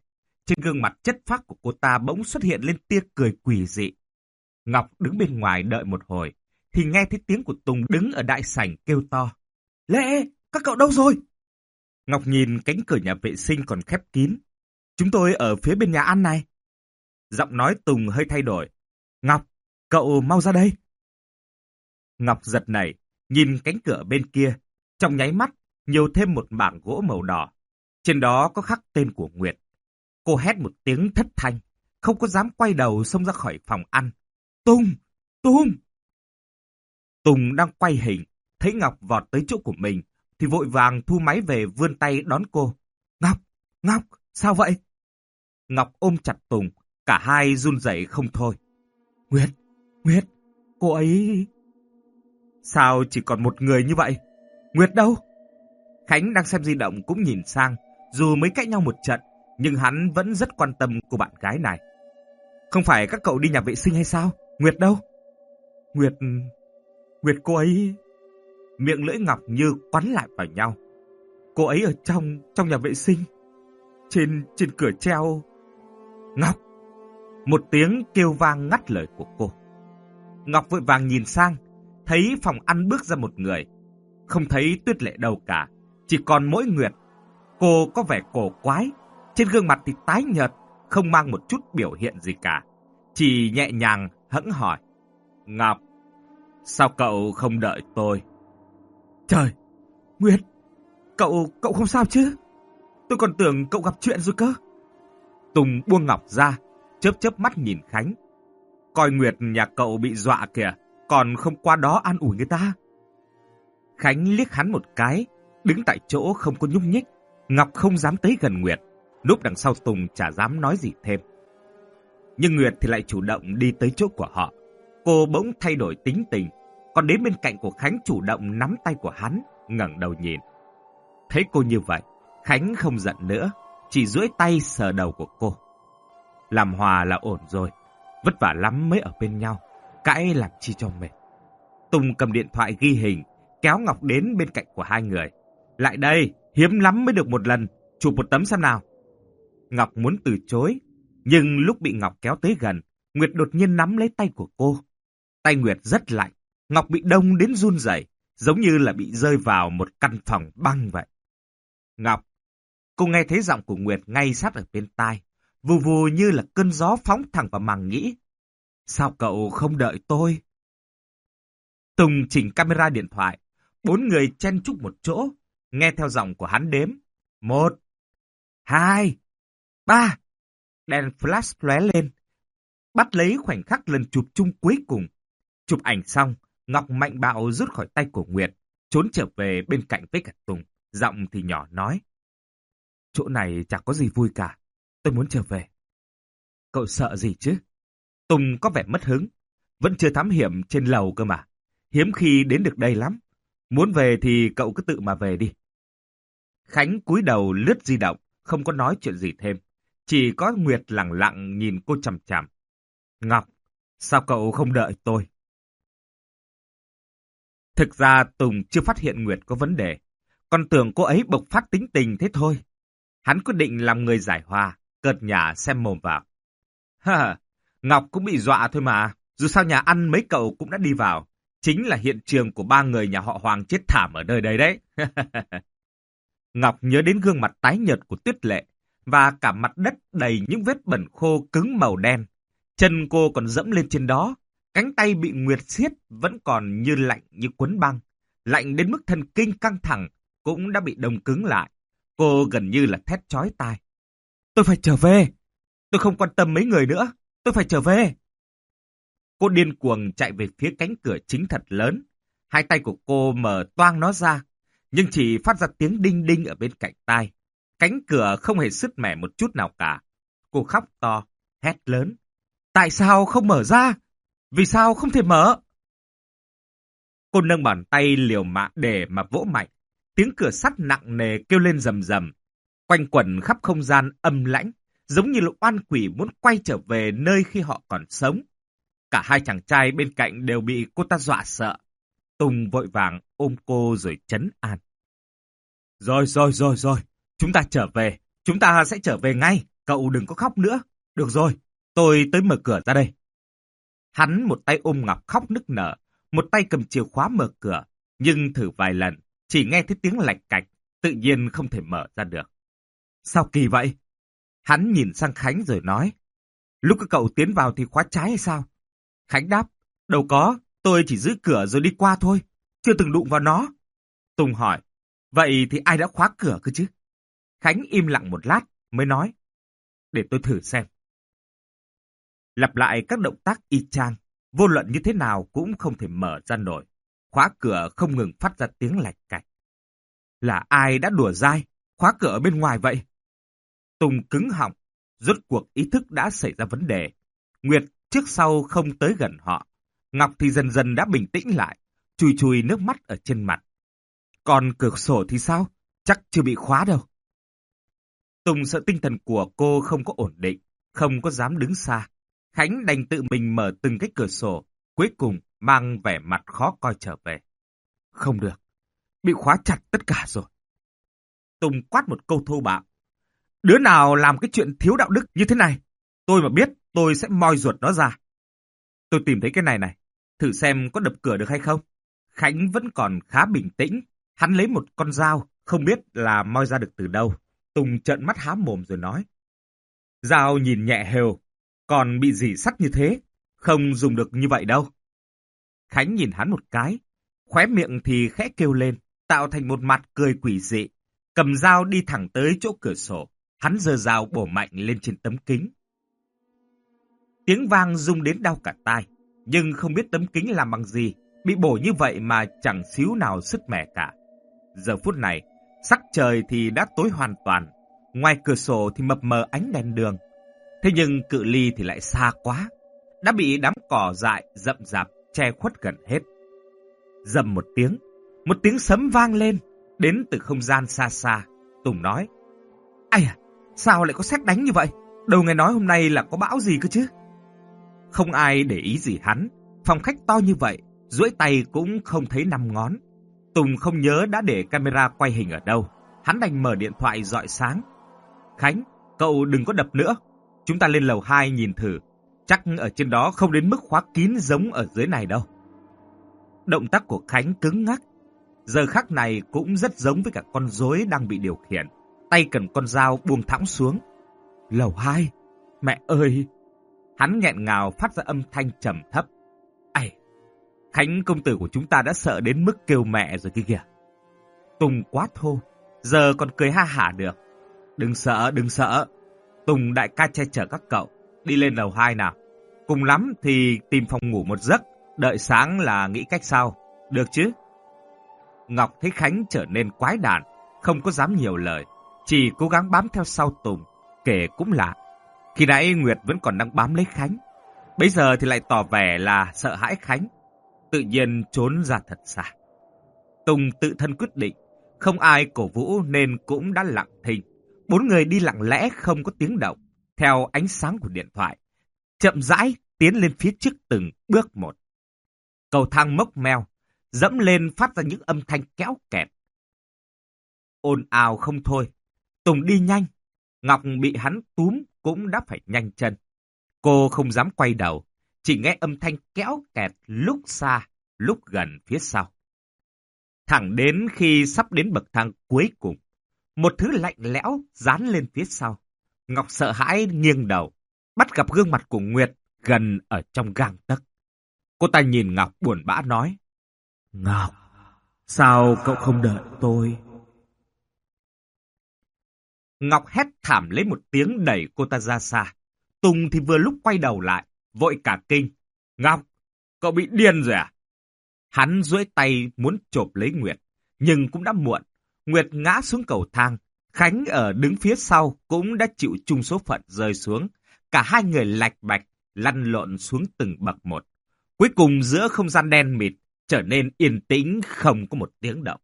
Speaker 1: Trên gương mặt chất phác của cô ta bỗng xuất hiện lên tia cười quỷ dị. Ngọc đứng bên ngoài đợi một hồi, thì nghe thấy tiếng của Tùng đứng ở đại sảnh kêu to. Lệ, các cậu đâu rồi? Ngọc nhìn cánh cửa nhà vệ sinh còn khép kín. Chúng tôi ở phía bên nhà ăn này. Giọng nói Tùng hơi thay đổi. Ngọc, cậu mau ra đây. Ngọc giật nảy, nhìn cánh cửa bên kia. Trong nháy mắt, nhiều thêm một mảng gỗ màu đỏ. Trên đó có khắc tên của Nguyệt. Cô hét một tiếng thất thanh, không có dám quay đầu xông ra khỏi phòng ăn. Tùng! Tùng! Tùng đang quay hình, thấy Ngọc vọt tới chỗ của mình, thì vội vàng thu máy về vươn tay đón cô. Ngọc! Ngọc! Sao vậy? Ngọc ôm chặt Tùng, cả hai run rẩy không thôi. Nguyệt! Nguyệt! Cô ấy... Sao chỉ còn một người như vậy? Nguyệt đâu? Khánh đang xem di động cũng nhìn sang, dù mới cãi nhau một trận, nhưng hắn vẫn rất quan tâm cô bạn gái này. Không phải các cậu đi nhà vệ sinh hay sao? Nguyệt đâu? Nguyệt... Nguyệt cô ấy... Miệng lưỡi Ngọc như quắn lại vào nhau. Cô ấy ở trong, trong nhà vệ sinh. Trên, trên cửa treo... Ngọc! Một tiếng kêu vang ngắt lời của cô. Ngọc vội vàng nhìn sang, thấy phòng ăn bước ra một người. Không thấy Tuyết Lệ đâu cả, chỉ còn mỗi Nguyệt. Cô có vẻ cổ quái, trên gương mặt thì tái nhợt, không mang một chút biểu hiện gì cả. Chỉ nhẹ nhàng hững hỏi. Ngọc, sao cậu không đợi tôi? Trời, Nguyệt, cậu, cậu không sao chứ? Tôi còn tưởng cậu gặp chuyện rồi cơ. Tùng buông Ngọc ra, chớp chớp mắt nhìn Khánh. Coi Nguyệt nhà cậu bị dọa kìa, còn không qua đó an ủi người ta. Khánh liếc hắn một cái, đứng tại chỗ không có nhúc nhích. Ngọc không dám tới gần Nguyệt, núp đằng sau Tùng chả dám nói gì thêm. Nhưng Nguyệt thì lại chủ động đi tới chỗ của họ. Cô bỗng thay đổi tính tình, còn đến bên cạnh của Khánh chủ động nắm tay của hắn, ngẩng đầu nhìn. Thấy cô như vậy, Khánh không giận nữa, chỉ duỗi tay sờ đầu của cô. Làm hòa là ổn rồi, vất vả lắm mới ở bên nhau, cãi làm chi cho mệt. Tùng cầm điện thoại ghi hình, kéo Ngọc đến bên cạnh của hai người. Lại đây, hiếm lắm mới được một lần, chụp một tấm xem nào. Ngọc muốn từ chối, nhưng lúc bị Ngọc kéo tới gần, Nguyệt đột nhiên nắm lấy tay của cô. Tay Nguyệt rất lạnh, Ngọc bị đông đến run rẩy, giống như là bị rơi vào một căn phòng băng vậy. Ngọc, cô nghe thấy giọng của Nguyệt ngay sát ở bên tai, vù vù như là cơn gió phóng thẳng vào màng nhĩ. Sao cậu không đợi tôi? Tùng chỉnh camera điện thoại, bốn người chen chúc một chỗ, nghe theo giọng của hắn đếm. Một, hai, ba. Đèn flash lóe lên, bắt lấy khoảnh khắc lần chụp chung cuối cùng. Chụp ảnh xong, Ngọc mạnh bạo rút khỏi tay của Nguyệt, trốn trở về bên cạnh với cả Tùng, giọng thì nhỏ nói. Chỗ này chẳng có gì vui cả, tôi muốn trở về. Cậu sợ gì chứ? Tùng có vẻ mất hứng, vẫn chưa thám hiểm trên lầu cơ mà, hiếm khi đến được đây lắm. Muốn về thì cậu cứ tự mà về đi. Khánh cúi đầu lướt di động, không có nói chuyện gì thêm, chỉ có Nguyệt lặng lặng nhìn cô chằm chằm. Ngọc, sao cậu không đợi tôi? Thực ra Tùng chưa phát hiện Nguyệt có vấn đề, còn tưởng cô ấy bộc phát tính tình thế thôi. Hắn quyết định làm người giải hòa, cợt nhả xem mồm vào. Ha, Ngọc cũng bị dọa thôi mà, dù sao nhà ăn mấy cậu cũng đã đi vào. Chính là hiện trường của ba người nhà họ Hoàng chết thảm ở nơi đây đấy. Ngọc nhớ đến gương mặt tái nhợt của Tuyết Lệ, và cả mặt đất đầy những vết bẩn khô cứng màu đen. Chân cô còn dẫm lên trên đó, cánh tay bị Nguyệt siết vẫn còn như lạnh như cuốn băng. Lạnh đến mức thần kinh căng thẳng cũng đã bị đông cứng lại. Cô gần như là thét chói tai. Tôi phải trở về, tôi không quan tâm mấy người nữa, tôi phải trở về. Cô điên cuồng chạy về phía cánh cửa chính thật lớn. Hai tay của cô mở toang nó ra, nhưng chỉ phát ra tiếng đinh đinh ở bên cạnh tai. Cánh cửa không hề sứt mẻ một chút nào cả. Cô khóc to, hét lớn. Tại sao không mở ra? Vì sao không thể mở? Cô nâng bàn tay liều mạng để mà vỗ mạnh. Tiếng cửa sắt nặng nề kêu lên rầm rầm. Quanh quẩn khắp không gian âm lãnh, giống như là oan quỷ muốn quay trở về nơi khi họ còn sống. Cả hai chàng trai bên cạnh đều bị cô ta dọa sợ. Tùng vội vàng ôm cô rồi trấn an. Rồi rồi rồi rồi, chúng ta trở về, chúng ta sẽ trở về ngay. cậu đừng có khóc nữa. Được rồi, tôi tới mở cửa ra đây. Hắn một tay ôm Ngọc khóc nức nở, một tay cầm chìa khóa mở cửa, nhưng thử vài lần, chỉ nghe thấy tiếng lạch cạch, tự nhiên không thể mở ra được. Sao kỳ vậy? Hắn nhìn sang Khánh rồi nói. Lúc các cậu tiến vào thì khóa trái hay sao? Khánh đáp, đâu có, tôi chỉ giữ cửa rồi đi qua thôi, chưa từng đụng vào nó. Tùng hỏi, vậy thì ai đã khóa cửa cơ chứ? Khánh im lặng một lát, mới nói, để tôi thử xem. Lặp lại các động tác y chang, vô luận như thế nào cũng không thể mở ra nổi. Khóa cửa không ngừng phát ra tiếng lạch cạch. Là ai đã đùa dai, khóa cửa ở bên ngoài vậy? Tùng cứng họng, rốt cuộc ý thức đã xảy ra vấn đề. Nguyệt trước sau không tới gần họ. Ngọc thì dần dần đã bình tĩnh lại, chùi chùi nước mắt ở trên mặt. Còn cửa sổ thì sao? Chắc chưa bị khóa đâu. Tùng sợ tinh thần của cô không có ổn định, không có dám đứng xa. Khánh đành tự mình mở từng cái cửa sổ, cuối cùng mang vẻ mặt khó coi trở về. Không được, bị khóa chặt tất cả rồi. Tùng quát một câu thô bạo. Đứa nào làm cái chuyện thiếu đạo đức như thế này? Tôi mà biết, tôi sẽ moi ruột nó ra. Tôi tìm thấy cái này này, thử xem có đập cửa được hay không. Khánh vẫn còn khá bình tĩnh, hắn lấy một con dao, không biết là moi ra được từ đâu. Tùng trợn mắt há mồm rồi nói. Dao nhìn nhẹ hều, còn bị dỉ sắt như thế, không dùng được như vậy đâu. Khánh nhìn hắn một cái, khóe miệng thì khẽ kêu lên, tạo thành một mặt cười quỷ dị. Cầm dao đi thẳng tới chỗ cửa sổ, hắn giơ dao bổ mạnh lên trên tấm kính. Tiếng vang rung đến đau cả tai, nhưng không biết tấm kính làm bằng gì, bị bổ như vậy mà chẳng xíu nào sứt mẻ cả. Giờ phút này, sắc trời thì đã tối hoàn toàn, ngoài cửa sổ thì mập mờ ánh đèn đường. Thế nhưng cự ly thì lại xa quá, đã bị đám cỏ dại rậm rạp che khuất gần hết. Rầm một tiếng, một tiếng sấm vang lên, đến từ không gian xa xa. Tùng nói, ai à, sao lại có sét đánh như vậy? Đâu nghe nói hôm nay là có bão gì cơ chứ? Không ai để ý gì hắn, phòng khách to như vậy, duỗi tay cũng không thấy năm ngón. Tùng không nhớ đã để camera quay hình ở đâu, hắn đành mở điện thoại rọi sáng. Khánh, cậu đừng có đập nữa, chúng ta lên lầu hai nhìn thử, chắc ở trên đó không đến mức khóa kín giống ở dưới này đâu. Động tác của Khánh cứng ngắc, giờ khắc này cũng rất giống với cả con rối đang bị điều khiển, tay cầm con dao buông thõng xuống. Lầu hai, mẹ ơi! Hắn nghẹn ngào phát ra âm thanh trầm thấp. Ây, Khánh công tử của chúng ta đã sợ đến mức kêu mẹ rồi kia kìa. Tùng quá thô, giờ còn cười ha hả được. Đừng sợ, đừng sợ. Tùng đại ca che chở các cậu, đi lên lầu hai nào. Cùng lắm thì tìm phòng ngủ một giấc, đợi sáng là nghĩ cách sau. Được chứ? Ngọc thấy Khánh trở nên quái đản, không có dám nhiều lời, chỉ cố gắng bám theo sau Tùng. Kể cũng lạ, khi nãy Nguyệt vẫn còn đang bám lấy Khánh, bây giờ thì lại tỏ vẻ là sợ hãi Khánh, tự nhiên trốn ra thật xa. Tùng tự thân quyết định, không ai cổ vũ nên cũng đã lặng thinh. Bốn người đi lặng lẽ không có tiếng động, theo ánh sáng của điện thoại, chậm rãi tiến lên phía trước từng bước một. Cầu thang mốc meo, dẫm lên phát ra những âm thanh kéo kẹt. Ồn ào không thôi, Tùng đi nhanh, Ngọc bị hắn túm cũng đã phải nhanh chân. Cô không dám quay đầu, chỉ nghe âm thanh kéo kẹt lúc xa, lúc gần phía sau. Thẳng đến khi sắp đến bậc thang cuối cùng, một thứ lạnh lẽo dán lên phía sau. Ngọc sợ hãi nghiêng đầu, bắt gặp gương mặt của Nguyệt gần ở trong gang tấc. Cô ta nhìn Ngọc buồn bã nói, Ngọc, sao cậu không đợi tôi? Ngọc hét thảm lấy một tiếng đẩy cô ta ra xa. Tùng thì vừa lúc quay đầu lại, vội cả kinh. Ngọc, cậu bị điên rồi à? Hắn duỗi tay muốn chộp lấy Nguyệt, nhưng cũng đã muộn. Nguyệt ngã xuống cầu thang. Khánh ở đứng phía sau cũng đã chịu chung số phận rơi xuống. Cả hai người lạch bạch, lăn lộn xuống từng bậc một. Cuối cùng giữa không gian đen mịt, trở nên yên tĩnh không có một tiếng động.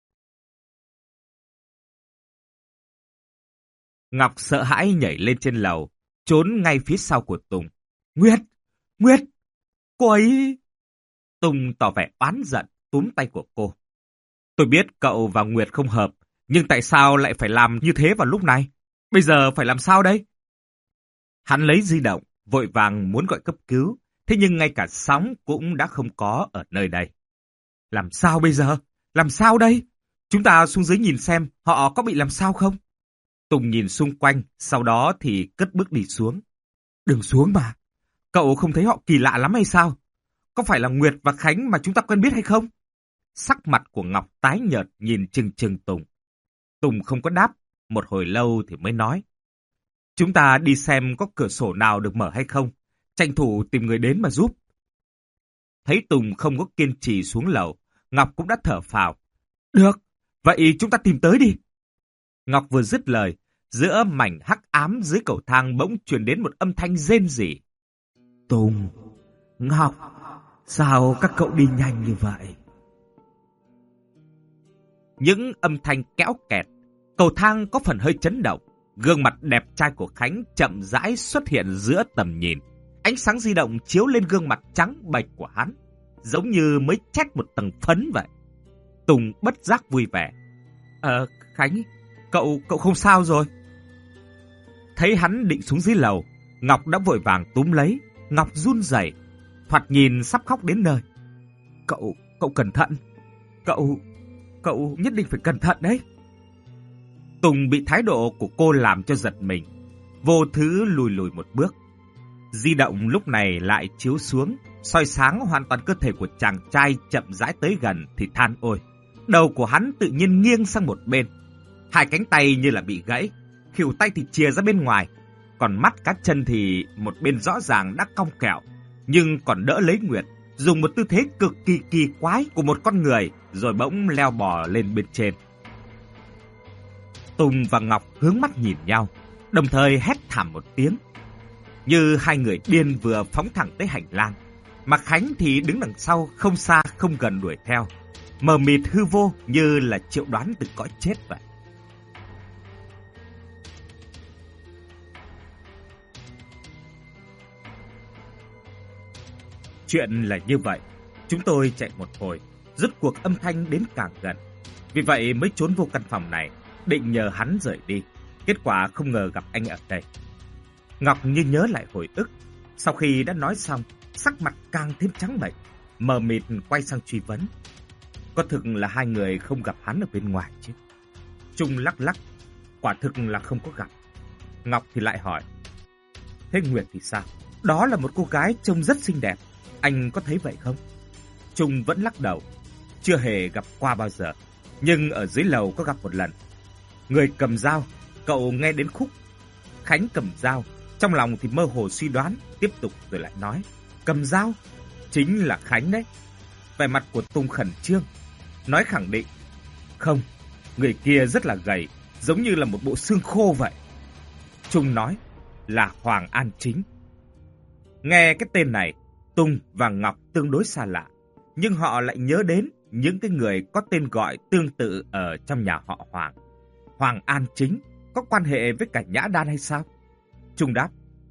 Speaker 1: Ngọc sợ hãi nhảy lên trên lầu, trốn ngay phía sau của Tùng. Nguyệt! Nguyệt! Cô ấy... Tùng tỏ vẻ oán giận, túm tay của cô. Tôi biết cậu và Nguyệt không hợp, nhưng tại sao lại phải làm như thế vào lúc này? Bây giờ phải làm sao đây? Hắn lấy di động, vội vàng muốn gọi cấp cứu, thế nhưng ngay cả sóng cũng đã không có ở nơi đây. Làm sao bây giờ? Làm sao đây? Chúng ta xuống dưới nhìn xem họ có bị làm sao không? Tùng nhìn xung quanh, sau đó thì cất bước đi xuống. Đừng xuống mà. Cậu không thấy họ kỳ lạ lắm hay sao? Có phải là Nguyệt và Khánh mà chúng ta quen biết hay không? Sắc mặt của Ngọc tái nhợt nhìn chừng chừng Tùng. Tùng không có đáp, một hồi lâu thì mới nói. Chúng ta đi xem có cửa sổ nào được mở hay không, tranh thủ tìm người đến mà giúp. Thấy Tùng không có kiên trì xuống lầu, Ngọc cũng đã thở phào. Được, vậy chúng ta tìm tới đi. Ngọc vừa dứt lời, giữa mảnh hắc ám dưới cầu thang bỗng truyền đến một âm thanh rên rỉ. Tùng, Ngọc, sao các cậu đi nhanh như vậy? Những âm thanh kéo kẹt, cầu thang có phần hơi chấn động. Gương mặt đẹp trai của Khánh chậm rãi xuất hiện giữa tầm nhìn. Ánh sáng di động chiếu lên gương mặt trắng bệch của hắn, giống như mới chét một tầng phấn vậy. Tùng bất giác vui vẻ. Ờ, Khánh, cậu, cậu không sao rồi? Thấy hắn định xuống dưới lầu, Ngọc đã vội vàng túm lấy. Ngọc run rẩy, thoạt nhìn sắp khóc đến nơi. Cậu, cậu cẩn thận. Cậu, cậu nhất định phải cẩn thận đấy. Tùng bị thái độ của cô làm cho giật mình, vô thứ lùi lùi một bước. Di động lúc này lại chiếu xuống, soi sáng hoàn toàn cơ thể của chàng trai chậm rãi tới gần thì than ôi. Đầu của hắn tự nhiên nghiêng sang một bên, hai cánh tay như là bị gãy, khuỷu tay thì chìa ra bên ngoài, còn mắt cá chân thì một bên rõ ràng đã cong kẹo, nhưng còn đỡ lấy Nguyệt, dùng một tư thế cực kỳ kỳ quái của một con người rồi bỗng leo bò lên bên trên. Tùng và Ngọc hướng mắt nhìn nhau, đồng thời hét thảm một tiếng. Như hai người điên vừa phóng thẳng tới hành lang, mà Khánh thì đứng đằng sau không xa không gần đuổi theo, mờ mịt hư vô như là triệu đoán từ cõi chết vậy. Chuyện là như vậy, chúng tôi chạy một hồi, rốt cuộc âm thanh đến càng gần. Vì vậy mới trốn vô căn phòng này, định nhờ hắn rời đi. Kết quả không ngờ gặp anh ở đây. Ngọc như nhớ lại hồi ức. Sau khi đã nói xong, sắc mặt càng thêm trắng bệch, mờ mịt quay sang truy vấn. Có thực là hai người không gặp hắn ở bên ngoài chứ? Trung lắc lắc, quả thực là không có gặp. Ngọc thì lại hỏi. Thế Nguyệt thì sao? Đó là một cô gái trông rất xinh đẹp, anh có thấy vậy không? Trung vẫn lắc đầu. Chưa hề gặp qua bao giờ, nhưng ở dưới lầu có gặp một lần. Người cầm dao, cậu nghe đến khúc Khánh cầm dao, trong lòng thì mơ hồ suy đoán, tiếp tục rồi lại nói. Cầm dao? Chính là Khánh đấy. Vẻ mặt của Tùng khẩn trương, nói khẳng định. Không, người kia rất là gầy, giống như là một bộ xương khô vậy. Trung nói là Hoàng An Chính. Nghe cái tên này, Tùng và Ngọc tương đối xa lạ, nhưng họ lại nhớ đến những cái người có tên gọi tương tự ở trong nhà họ Hoàng. Hoàng An Chính có quan hệ với cả Nhã Đan hay sao? Trung đáp.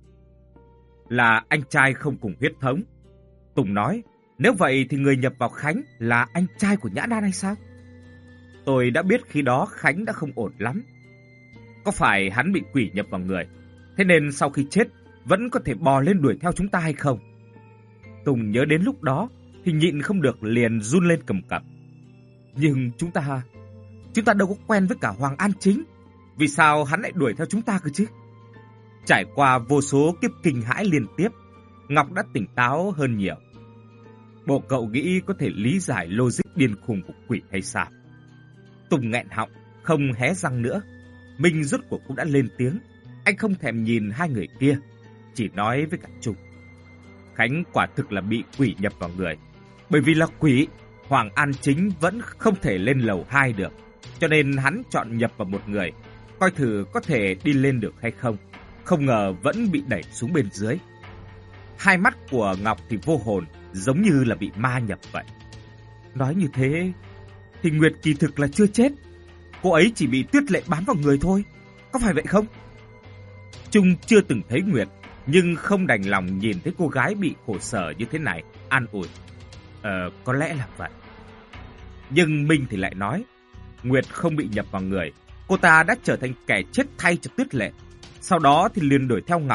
Speaker 1: Là anh trai không cùng huyết thống. Tùng nói, nếu vậy thì người nhập vào Khánh là anh trai của Nhã Đan hay sao? Tôi đã biết khi đó Khánh đã không ổn lắm. Có phải hắn bị quỷ nhập vào người, thế nên sau khi chết vẫn có thể bò lên đuổi theo chúng ta hay không? Tùng nhớ đến lúc đó thì nhịn không được liền run lên cầm cập. Nhưng chúng ta, chúng ta đâu có quen với cả Hoàng An Chính. Vì sao hắn lại đuổi theo chúng ta cơ chứ? Trải qua vô số kiếp kinh hãi liên tiếp, Ngọc đã tỉnh táo hơn nhiều. Bộ cậu nghĩ có thể lý giải logic điên khùng của quỷ hay sao? Tùng nghẹn họng, không hé răng nữa. Minh rốt cuộc cũng đã lên tiếng. Anh không thèm nhìn hai người kia, chỉ nói với cả Trung. Khánh quả thực là bị quỷ nhập vào người. Bởi vì là quỷ, Hoàng An Chính vẫn không thể lên lầu hai được, cho nên hắn chọn nhập vào một người, coi thử có thể đi lên được hay không. Không ngờ vẫn bị đẩy xuống bên dưới. Hai mắt của Ngọc thì vô hồn, giống như là bị ma nhập vậy. Nói như thế thì Nguyệt kỳ thực là chưa chết, cô ấy chỉ bị Tuyết Lệ bám vào người thôi, có phải vậy không? Trung chưa từng thấy Nguyệt, nhưng không đành lòng nhìn thấy cô gái bị khổ sở như thế này, an ủi. Ờ, có lẽ là vậy. Nhưng Minh thì lại nói, Nguyệt không bị nhập vào người, cô ta đã trở thành kẻ chết thay cho Tuyết Lệ. Sau đó thì liền đuổi theo Ngọc,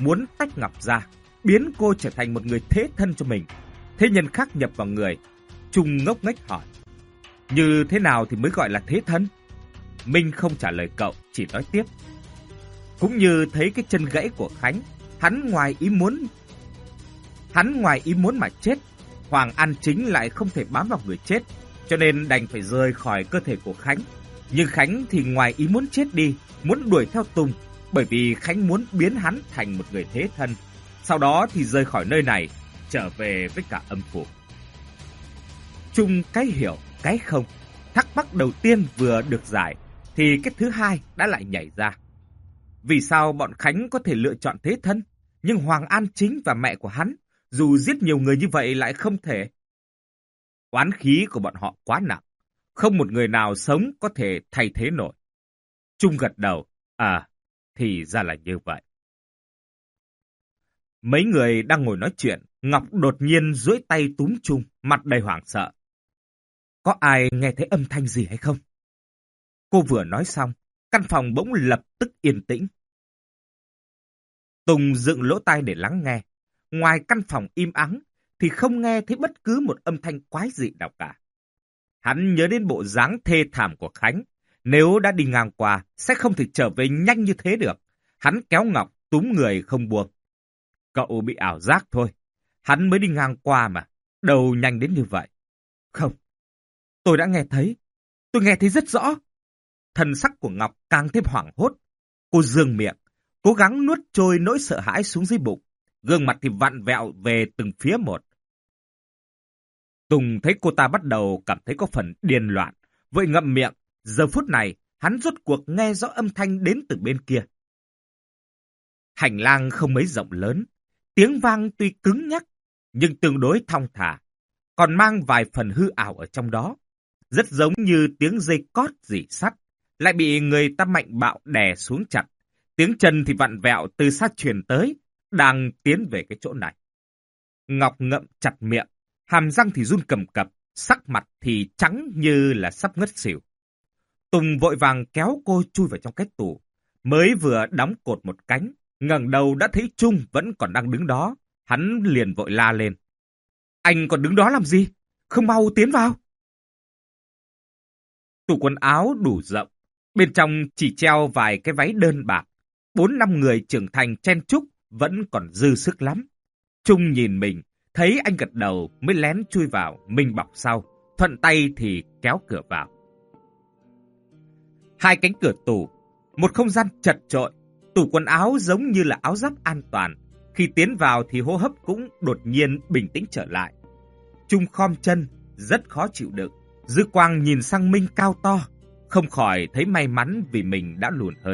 Speaker 1: muốn tách Ngọc ra, biến cô trở thành một người thế thân cho mình. Thế nhân khác nhập vào người. Trung ngốc nghếch hỏi, như thế nào thì mới gọi là thế thân? Minh không trả lời cậu, chỉ nói tiếp. Cũng như thấy cái chân gãy của Khánh, hắn ngoài ý muốn hắn ngoài ý muốn mà chết, Hoàng An Chính lại không thể bám vào người chết, cho nên đành phải rời khỏi cơ thể của Khánh. Nhưng Khánh thì ngoài ý muốn chết đi, muốn đuổi theo Tùng, bởi vì Khánh muốn biến hắn thành một người thế thân. Sau đó thì rời khỏi nơi này, trở về với cả âm phủ. Chung cái hiểu, cái không. Thắc mắc đầu tiên vừa được giải, thì cái thứ hai đã lại nhảy ra. Vì sao bọn Khánh có thể lựa chọn thế thân, nhưng Hoàng An Chính và mẹ của hắn, dù giết nhiều người như vậy lại không thể? Oán khí của bọn họ quá nặng, không một người nào sống có thể thay thế nổi. Trung gật đầu, à, thì ra là như vậy. Mấy người đang ngồi nói chuyện, Ngọc đột nhiên duỗi tay túm Trung, mặt đầy hoảng sợ. Có ai nghe thấy âm thanh gì hay không? Cô vừa nói xong, căn phòng bỗng lập tức yên tĩnh. Tùng dựng lỗ tai để lắng nghe. Ngoài căn phòng im ắng, thì không nghe thấy bất cứ một âm thanh quái dị nào cả. Hắn nhớ đến bộ dáng thê thảm của Khánh. Nếu đã đi ngang qua, sẽ không thể trở về nhanh như thế được. Hắn kéo Ngọc, túm người không buông. Cậu bị ảo giác thôi. Hắn mới đi ngang qua mà. Đâu nhanh đến như vậy. Không. Tôi đã nghe thấy. Tôi nghe thấy rất rõ. Thần sắc của Ngọc càng thêm hoảng hốt. Cô giương miệng, cố gắng nuốt trôi nỗi sợ hãi xuống dưới bụng. Gương mặt thì vặn vẹo về từng phía một. Tùng thấy cô ta bắt đầu cảm thấy có phần điên loạn. Vội ngậm miệng. Giờ phút này, hắn rốt cuộc nghe rõ âm thanh đến từ bên kia. Hành lang không mấy rộng lớn. Tiếng vang tuy cứng nhắc, nhưng tương đối thong thả. Còn mang vài phần hư ảo ở trong đó. Rất giống như tiếng dây cót rỉ sắt, lại bị người ta mạnh bạo đè xuống chặt. Tiếng chân thì vặn vẹo từ xa truyền tới, đang tiến về cái chỗ này. Ngọc ngậm chặt miệng, hàm răng thì run cầm cập, sắc mặt thì trắng như là sắp ngất xỉu. Tùng vội vàng kéo cô chui vào trong cái tủ, mới vừa đóng cột một cánh, ngẩng đầu đã thấy Trung vẫn còn đang đứng đó. Hắn liền vội la lên. Anh còn đứng đó làm gì? Không mau tiến vào. Tủ quần áo đủ rộng, bên trong chỉ treo vài cái váy đơn bạc. Bốn năm người trưởng thành chen chúc vẫn còn dư sức lắm. Trung nhìn mình, thấy anh gật đầu mới lén chui vào, mình bọc sau, thuận tay thì kéo cửa vào. Hai cánh cửa tủ, một không gian chật chội, tủ quần áo giống như là áo giáp an toàn. Khi tiến vào thì hô hấp cũng đột nhiên bình tĩnh trở lại. Trung khom chân, rất khó chịu đựng. Dư quang nhìn sang Minh cao to, không khỏi thấy may mắn vì mình đã lùn hơn.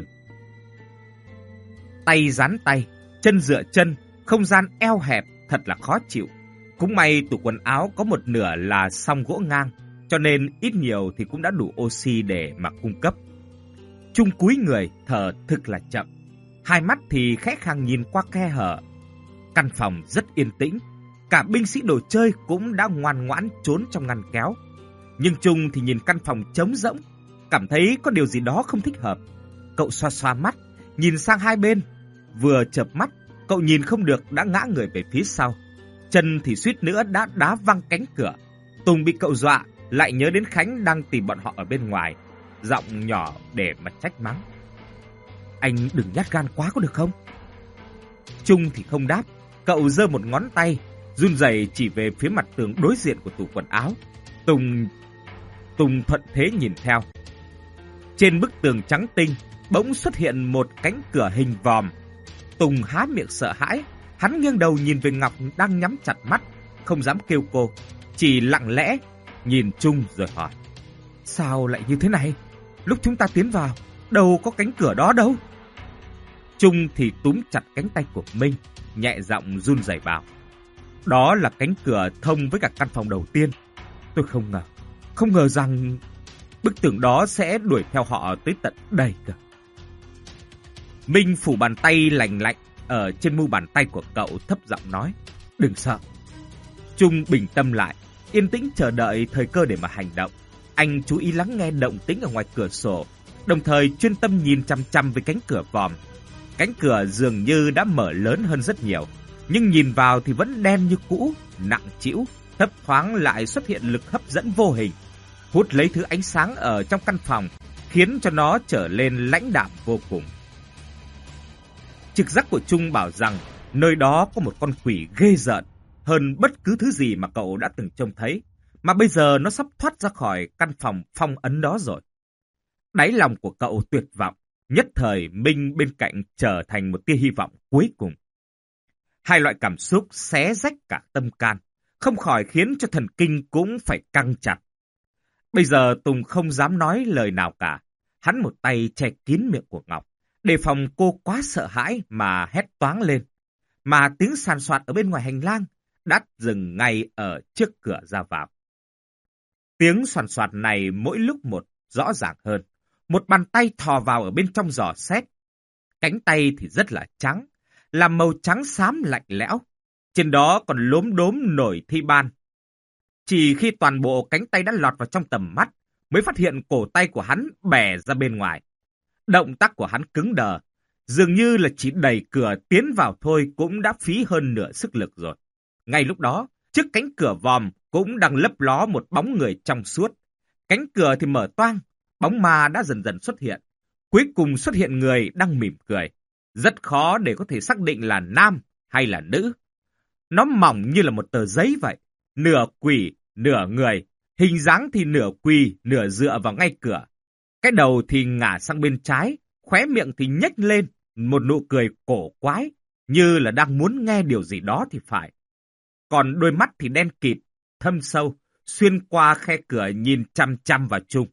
Speaker 1: Tay dán tay, chân dựa chân, không gian eo hẹp, thật là khó chịu. Cũng may tủ quần áo có một nửa là song gỗ ngang, cho nên ít nhiều thì cũng đã đủ oxy để mà cung cấp. Trung cúi người, thở thực là chậm. Hai mắt thì khẽ khàng nhìn qua khe hở. Căn phòng rất yên tĩnh, cả binh sĩ đồ chơi cũng đã ngoan ngoãn trốn trong ngăn kéo. Nhưng Trung thì nhìn căn phòng trống rỗng, cảm thấy có điều gì đó không thích hợp. Cậu xoa xoa mắt, nhìn sang hai bên. Vừa chợp mắt, cậu nhìn không được đã ngã người về phía sau. Chân thì suýt nữa đã đá văng cánh cửa. Tùng bị cậu dọa, lại nhớ đến Khánh đang tìm bọn họ ở bên ngoài. Giọng nhỏ để mà trách mắng. Anh đừng nhát gan quá có được không? Trung thì không đáp. Cậu giơ một ngón tay, run rẩy chỉ về phía mặt tường đối diện của tủ quần áo. Tùng... Tùng thuận thế nhìn theo. Trên bức tường trắng tinh, bỗng xuất hiện một cánh cửa hình vòm. Tùng há miệng sợ hãi. Hắn nghiêng đầu nhìn về Ngọc đang nhắm chặt mắt, không dám kêu cô, chỉ lặng lẽ nhìn Trung rồi hỏi. Sao lại như thế này? Lúc chúng ta tiến vào, đâu có cánh cửa đó đâu. Trung thì túm chặt cánh tay của Minh, nhẹ giọng run rẩy bảo. Đó là cánh cửa thông với cả căn phòng đầu tiên. Tôi không ngờ, không ngờ rằng bức tường đó sẽ đuổi theo họ tới tận đây cơ. Minh phủ bàn tay lạnh lạnh ở trên mu bàn tay của cậu, thấp giọng nói. Đừng sợ. Trung bình tâm lại, yên tĩnh chờ đợi thời cơ để mà hành động. Anh chú ý lắng nghe động tĩnh ở ngoài cửa sổ, đồng thời chuyên tâm nhìn chăm chăm với cánh cửa vòm. Cánh cửa dường như đã mở lớn hơn rất nhiều, nhưng nhìn vào thì vẫn đen như cũ, nặng trĩu, thấp thoáng lại xuất hiện lực hấp dẫn vô hình, hút lấy thứ ánh sáng ở trong căn phòng, khiến cho nó trở lên lãnh đạm vô cùng. Trực giác của Trung bảo rằng nơi đó có một con quỷ ghê rợn hơn bất cứ thứ gì mà cậu đã từng trông thấy, mà bây giờ nó sắp thoát ra khỏi căn phòng phong ấn đó rồi. Đáy lòng của cậu tuyệt vọng, nhất thời Minh bên cạnh trở thành một tia hy vọng cuối cùng. Hai loại cảm xúc xé rách cả tâm can, không khỏi khiến cho thần kinh cũng phải căng chặt. Bây giờ Tùng không dám nói lời nào cả. Hắn một tay che kín miệng của Ngọc, đề phòng cô quá sợ hãi mà hét toáng lên. Mà tiếng sàn soạt ở bên ngoài hành lang đã dừng ngay ở trước cửa ra vào. Tiếng soàn soạt này mỗi lúc một rõ ràng hơn. Một bàn tay thò vào ở bên trong giò xét. Cánh tay thì rất là trắng, là màu trắng xám lạnh lẽo. Trên đó còn lốm đốm nổi thi ban. Chỉ khi toàn bộ cánh tay đã lọt vào trong tầm mắt, mới phát hiện cổ tay của hắn bẻ ra bên ngoài. Động tác của hắn cứng đờ, dường như là chỉ đẩy cửa tiến vào thôi cũng đã phí hơn nửa sức lực rồi. Ngay lúc đó, trước cánh cửa vòm cũng đang lấp ló một bóng người trong suốt. Cánh cửa thì mở toang, bóng ma đã dần dần xuất hiện. Cuối cùng xuất hiện người đang mỉm cười. Rất khó để có thể xác định là nam hay là nữ. Nó mỏng như là một tờ giấy vậy, nửa quỷ, nửa người, hình dáng thì nửa quỳ, nửa dựa vào ngay cửa. Cái đầu thì ngả sang bên trái, khóe miệng thì nhếch lên, một nụ cười cổ quái, như là đang muốn nghe điều gì đó thì phải. Còn đôi mắt thì đen kịt, thâm sâu, xuyên qua khe cửa nhìn chăm chăm vào Trung.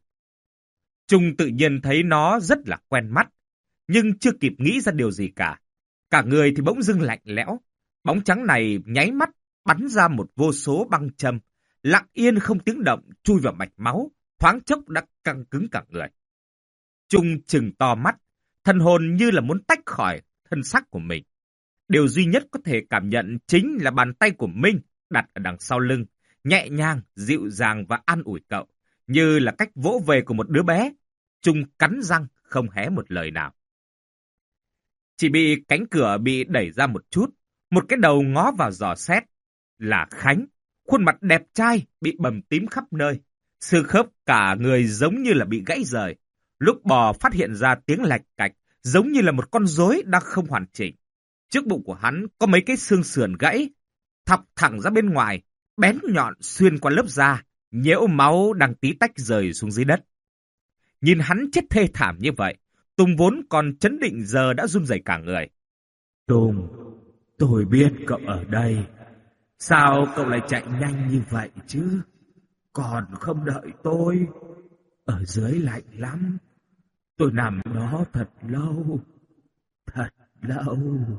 Speaker 1: Trung tự nhiên thấy nó rất là quen mắt, nhưng chưa kịp nghĩ ra điều gì cả. Cả người thì bỗng dưng lạnh lẽo, bóng trắng này nháy mắt bắn ra một vô số băng châm, lặng yên không tiếng động chui vào mạch máu, thoáng chốc đã căng cứng cả người. Trung trừng to mắt, thần hồn như là muốn tách khỏi thân xác của mình. Điều duy nhất có thể cảm nhận chính là bàn tay của Minh đặt ở đằng sau lưng, nhẹ nhàng, dịu dàng và an ủi cậu, như là cách vỗ về của một đứa bé. Trung cắn răng, không hé một lời nào. Chỉ bị cánh cửa bị đẩy ra một chút, một cái đầu ngó vào dò xét. Là Khánh, khuôn mặt đẹp trai bị bầm tím khắp nơi, xương khớp cả người giống như là bị gãy rời. Lúc bò phát hiện ra tiếng lạch cạch, giống như là một con rối đang không hoàn chỉnh. Trước bụng của hắn có mấy cái xương sườn gãy, thọc thẳng ra bên ngoài, bén nhọn xuyên qua lớp da, nhễu máu đang tí tách rời xuống dưới đất. Nhìn hắn chết thê thảm như vậy, Tùng vốn còn chấn định giờ đã run rẩy cả người.
Speaker 2: Tùng, tôi biết cậu ở đây. Sao cậu lại chạy nhanh như vậy chứ? Còn không đợi tôi. Ở dưới lạnh lắm. Tôi nằm đó thật lâu. Thật lâu.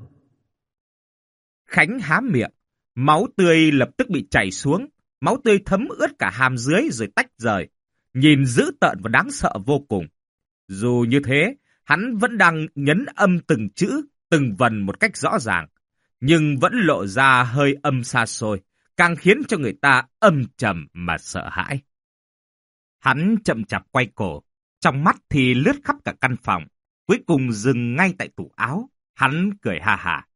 Speaker 1: Khánh há miệng. Máu tươi lập tức bị chảy xuống. Máu tươi thấm ướt cả hàm dưới rồi tách rời. Nhìn dữ tợn và đáng sợ vô cùng. Dù như thế, hắn vẫn đang nhấn âm từng chữ, từng vần một cách rõ ràng. Nhưng vẫn lộ ra hơi âm xa xôi, càng khiến cho người ta âm trầm mà sợ hãi. Hắn chậm chạp quay cổ, trong mắt thì lướt khắp cả căn phòng, cuối cùng dừng ngay tại tủ áo. Hắn cười ha hả.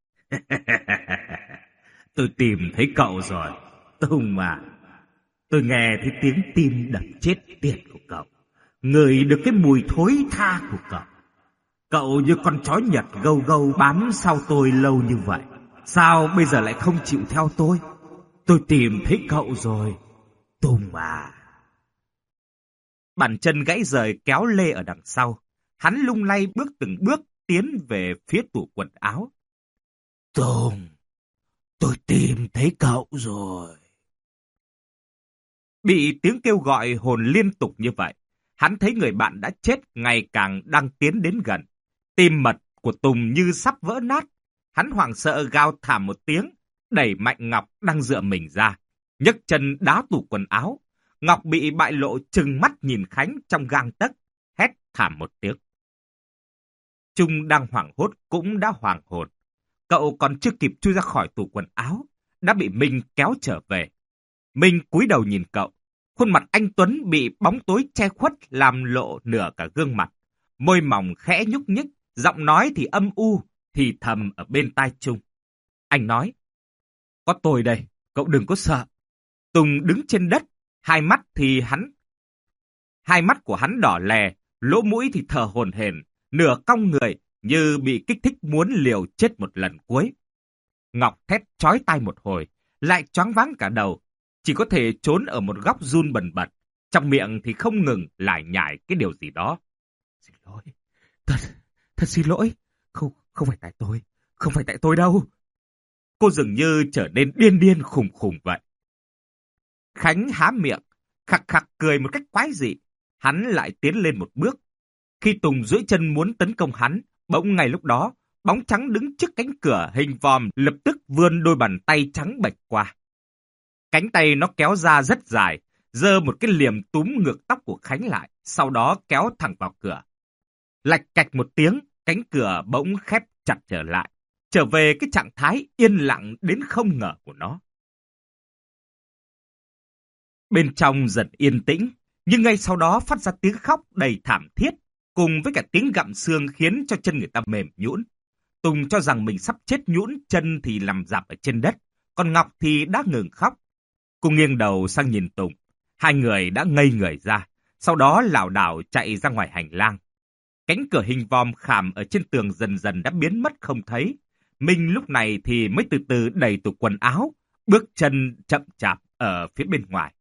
Speaker 2: Tôi tìm thấy cậu rồi, Tùng à. Tôi nghe thấy tiếng tim đập chết tiệt của cậu, ngửi được cái mùi thối tha của cậu. Cậu như con chó Nhật gâu gâu bám sau tôi lâu như vậy. Sao bây giờ lại không chịu theo tôi? Tôi tìm thấy cậu rồi, Tùng à.
Speaker 1: Bàn chân gãy rời kéo lê ở đằng sau. Hắn lung lay bước từng bước tiến về phía tủ quần áo.
Speaker 2: Tùng, tôi tìm thấy cậu rồi.
Speaker 1: Bị tiếng kêu gọi hồn liên tục như vậy, hắn thấy người bạn đã chết ngày càng đang tiến đến gần. Tim mật của Tùng như sắp vỡ nát. Hắn hoảng sợ gào thảm một tiếng, đẩy mạnh Ngọc đang dựa mình ra, nhấc chân đá tủ quần áo. Ngọc bị bại lộ trừng mắt nhìn Khánh trong gang tấc, hét thảm một tiếng. Trung đang hoảng hốt cũng đã hoàng hồn. Cậu còn chưa kịp chui ra khỏi tủ quần áo, đã bị Minh kéo trở về. Minh cúi đầu nhìn cậu, khuôn mặt anh Tuấn bị bóng tối che khuất làm lộ nửa cả gương mặt. Môi mỏng khẽ nhúc nhích, giọng nói thì âm u, thì thầm ở bên tai Trung. Anh nói, có tôi đây, cậu đừng có sợ. Tùng đứng trên đất, hai mắt thì hắn... Hai mắt của hắn đỏ lè, lỗ mũi thì thở hổn hển, nửa cong người như bị kích thích muốn liều chết một lần cuối. Ngọc thét chói tai một hồi, lại choáng váng cả đầu, chỉ có thể trốn ở một góc run bần bật, trong miệng thì không ngừng lải nhải cái điều gì đó. Xin lỗi, thật, thật xin lỗi, không, không phải tại tôi, không phải tại tôi đâu. Cô dường như trở nên điên điên khùng khùng vậy. Khánh há miệng, khặc khặc cười một cách quái dị, hắn lại tiến lên một bước. Khi Tùng duỗi chân muốn tấn công hắn, bỗng ngay lúc đó, bóng trắng đứng trước cánh cửa hình vòm lập tức vươn đôi bàn tay trắng bệch qua. Cánh tay nó kéo ra rất dài, giơ một cái liềm túm ngược tóc của Khánh lại, sau đó kéo thẳng vào cửa. Lạch cạch một tiếng, cánh cửa bỗng khép chặt trở lại, trở về cái trạng thái yên lặng đến không ngờ của nó. Bên trong dần yên tĩnh, nhưng ngay sau đó phát ra tiếng khóc đầy thảm thiết, cùng với cả tiếng gặm xương khiến cho chân người ta mềm nhũn. Tùng cho rằng mình sắp chết nhũn chân thì nằm rạp ở trên đất, còn Ngọc thì đã ngừng khóc. Cô nghiêng đầu sang nhìn Tùng, hai người đã ngây người ra, sau đó lảo đảo chạy ra ngoài hành lang. Cánh cửa hình vòm khảm ở trên tường dần dần đã biến mất không thấy. Minh lúc này thì mới từ từ đẩy tủ quần áo, bước chân chậm chạp ở phía bên ngoài.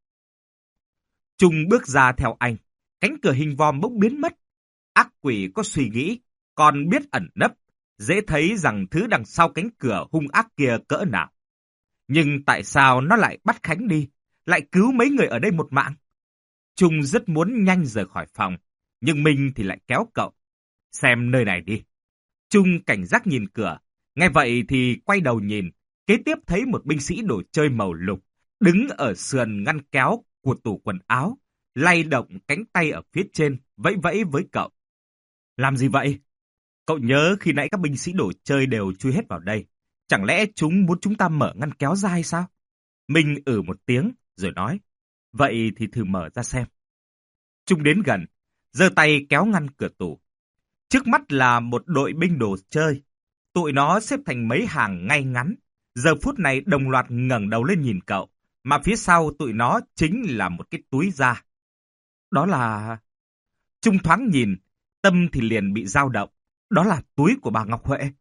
Speaker 1: Trung bước ra theo anh, cánh cửa hình vòm bỗng biến mất. Ác quỷ có suy nghĩ, còn biết ẩn nấp, dễ thấy rằng thứ đằng sau cánh cửa hung ác kia cỡ nào. Nhưng tại sao nó lại bắt Khánh đi, lại cứu mấy người ở đây một mạng? Trung rất muốn nhanh rời khỏi phòng, nhưng Minh thì lại kéo cậu. Xem nơi này đi. Trung cảnh giác nhìn cửa, nghe vậy thì quay đầu nhìn, kế tiếp thấy một binh sĩ đồ chơi màu lục, đứng ở sườn ngăn kéo của tủ quần áo, lay động cánh tay ở phía trên, vẫy vẫy với cậu. Làm gì vậy? Cậu nhớ khi nãy các binh sĩ đồ chơi đều chui hết vào đây. Chẳng lẽ chúng muốn chúng ta mở ngăn kéo ra hay sao? Minh ử một tiếng, rồi nói. Vậy thì thử mở ra xem. Trung đến gần, giơ tay kéo ngăn cửa tủ. Trước mắt là một đội binh đồ chơi. Tụi nó xếp thành mấy hàng ngay ngắn. Giờ phút này đồng loạt ngẩng đầu lên nhìn cậu. Mà phía sau tụi nó chính là một cái túi da. Đó là... Trung thoáng nhìn, tâm thì liền bị dao động. Đó là túi của bà Ngọc Huệ.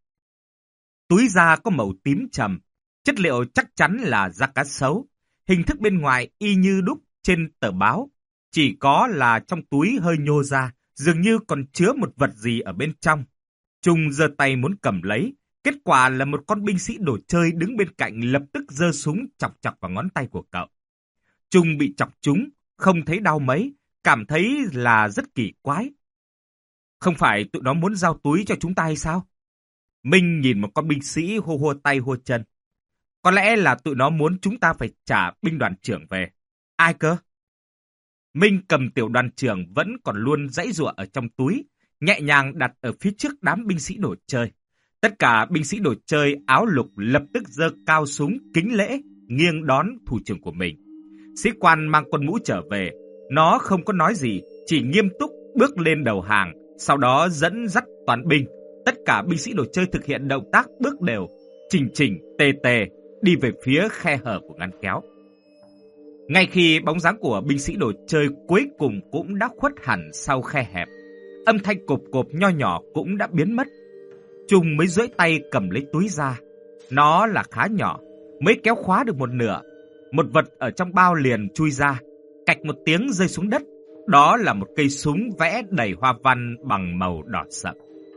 Speaker 1: Túi da có màu tím trầm, chất liệu chắc chắn là da cá sấu. Hình thức bên ngoài y như đúc trên tờ báo. Chỉ có là trong túi hơi nhô ra, dường như còn chứa một vật gì ở bên trong. Trung giơ tay muốn cầm lấy. Kết quả là một con binh sĩ đồ chơi đứng bên cạnh lập tức giơ súng chọc chọc vào ngón tay của cậu. Trung bị chọc trúng, không thấy đau mấy, cảm thấy là rất kỳ quái. Không phải tụi nó muốn giao túi cho chúng ta hay sao? Minh nhìn một con binh sĩ hô hô tay hô chân. Có lẽ là tụi nó muốn chúng ta phải trả binh đoàn trưởng về. Ai cơ? Minh cầm tiểu đoàn trưởng vẫn còn luôn giãy giụa ở trong túi, nhẹ nhàng đặt ở phía trước đám binh sĩ đồ chơi. Tất cả binh sĩ đồ chơi áo lục lập tức giơ cao súng kính lễ, nghiêng đón thủ trưởng của mình. Sĩ quan mang con mũ trở về, nó không có nói gì, chỉ nghiêm túc bước lên đầu hàng, sau đó dẫn dắt toàn binh. Tất cả binh sĩ đồ chơi thực hiện động tác bước đều, chỉnh chỉnh, tề tề, đi về phía khe hở của ngăn kéo. Ngay khi bóng dáng của binh sĩ đồ chơi cuối cùng cũng đã khuất hẳn sau khe hẹp, âm thanh cộp cộp nho nhỏ cũng đã biến mất. Trung mới duỗi tay cầm lấy túi ra. Nó là khá nhỏ, mới kéo khóa được một nửa. Một vật ở trong bao liền chui ra, cạch một tiếng rơi xuống đất. Đó là một cây súng vẽ đầy hoa văn bằng màu đỏ sậm.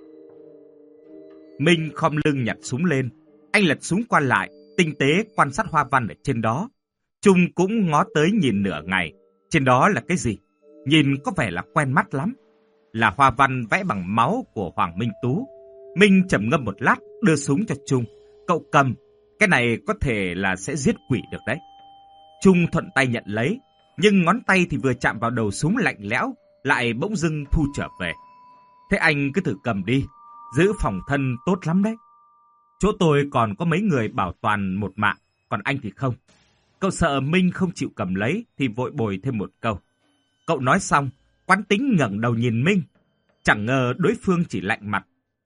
Speaker 1: Minh khom lưng nhặt súng lên. Anh lật súng qua lại, tinh tế quan sát hoa văn ở trên đó. Trung cũng ngó tới nhìn nửa ngày. Trên đó là cái gì? Nhìn có vẻ là quen mắt lắm. Là hoa văn vẽ bằng máu của Hoàng Minh Tú. Minh trầm ngâm một lát, đưa súng cho Trung. Cậu cầm, cái này có thể là sẽ giết quỷ được đấy. Trung thuận tay nhận lấy, nhưng ngón tay thì vừa chạm vào đầu súng lạnh lẽo, lại bỗng dưng thu trở về. Thế anh cứ thử cầm đi, giữ phòng thân tốt lắm đấy. Chỗ tôi còn có mấy người bảo toàn một mạng, còn anh thì không. Cậu sợ Minh không chịu cầm lấy thì vội bồi thêm một câu. Cậu nói xong, quán tính ngẩng đầu nhìn Minh. Chẳng ngờ đối phương chỉ lạnh mặt,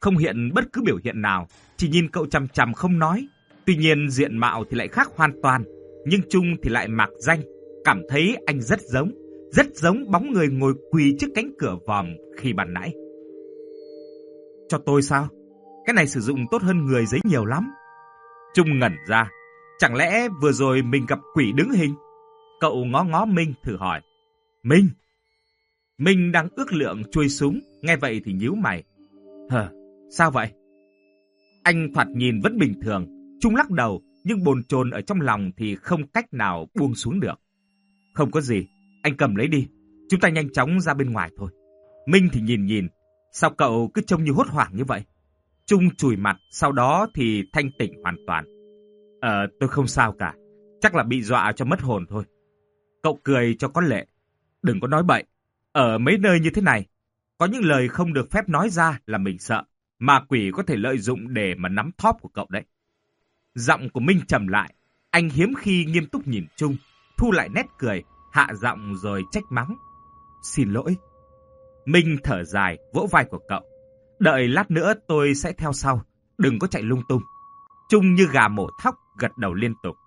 Speaker 1: không hiện bất cứ biểu hiện nào, chỉ nhìn cậu chằm chằm không nói. Tuy nhiên diện mạo thì lại khác hoàn toàn, nhưng Trung thì lại mạc danh, cảm thấy anh rất giống, rất giống bóng người ngồi quỳ trước cánh cửa vòm khi ban nãy. Cho tôi sao? Cái này sử dụng tốt hơn người giấy nhiều lắm. Trung ngẩn ra, chẳng lẽ vừa rồi mình gặp quỷ đứng hình? Cậu ngó ngó Minh thử hỏi. Minh! Minh đang ước lượng chuôi súng, nghe vậy thì nhíu mày. Hờ, sao vậy? Anh thoạt nhìn vẫn bình thường. Trung lắc đầu, nhưng bồn chồn ở trong lòng thì không cách nào buông xuống được. Không có gì, anh cầm lấy đi. Chúng ta nhanh chóng ra bên ngoài thôi. Minh thì nhìn nhìn, sao cậu cứ trông như hốt hoảng như vậy? Trung chùi mặt, sau đó thì thanh tỉnh hoàn toàn. Ờ, tôi không sao cả. Chắc là bị dọa cho mất hồn thôi. Cậu cười cho có lệ. Đừng có nói bậy. Ở mấy nơi như thế này, có những lời không được phép nói ra là mình sợ. Mà quỷ có thể lợi dụng để mà nắm thóp của cậu đấy. Giọng của Minh trầm lại. Anh hiếm khi nghiêm túc nhìn Trung, thu lại nét cười, hạ giọng rồi trách mắng. Xin lỗi. Minh thở dài, vỗ vai của cậu. Đợi lát nữa tôi sẽ theo sau, đừng có chạy lung tung. Trung như gà mổ thóc, gật đầu liên tục.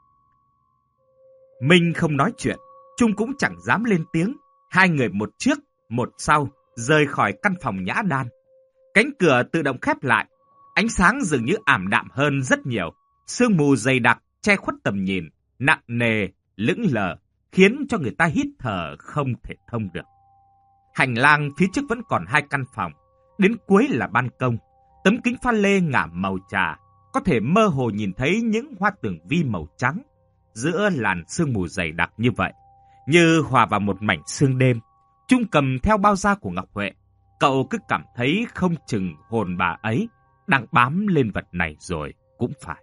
Speaker 1: Minh không nói chuyện, Trung cũng chẳng dám lên tiếng. Hai người một trước, một sau, rời khỏi căn phòng nhã đan. Cánh cửa tự động khép lại, ánh sáng dường như ảm đạm hơn rất nhiều. Sương mù dày đặc, che khuất tầm nhìn, nặng nề, lững lờ, khiến cho người ta hít thở không thể thông được. Hành lang phía trước vẫn còn hai căn phòng, đến cuối là ban công. Tấm kính pha lê ngả màu trà, có thể mơ hồ nhìn thấy những hoa tường vi màu trắng giữa làn sương mù dày đặc như vậy, như hòa vào một mảnh sương đêm. Trung cầm theo bao da của Ngọc Huệ, cậu cứ cảm thấy không chừng hồn bà ấy đang bám lên vật này rồi cũng phải.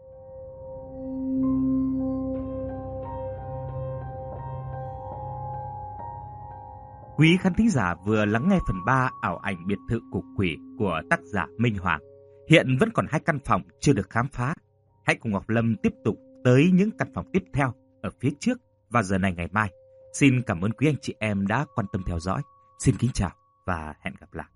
Speaker 1: Quý khán thính giả vừa lắng nghe phần ba ảo ảnh biệt thự của quỷ của tác giả Minh Hoàng. Hiện vẫn còn hai căn phòng chưa được khám phá. Hãy cùng Ngọc Lâm tiếp tục tới những căn phòng tiếp theo ở phía trước vào giờ này ngày mai. Xin cảm ơn quý anh chị em đã quan tâm theo dõi. Xin kính chào và hẹn gặp lại.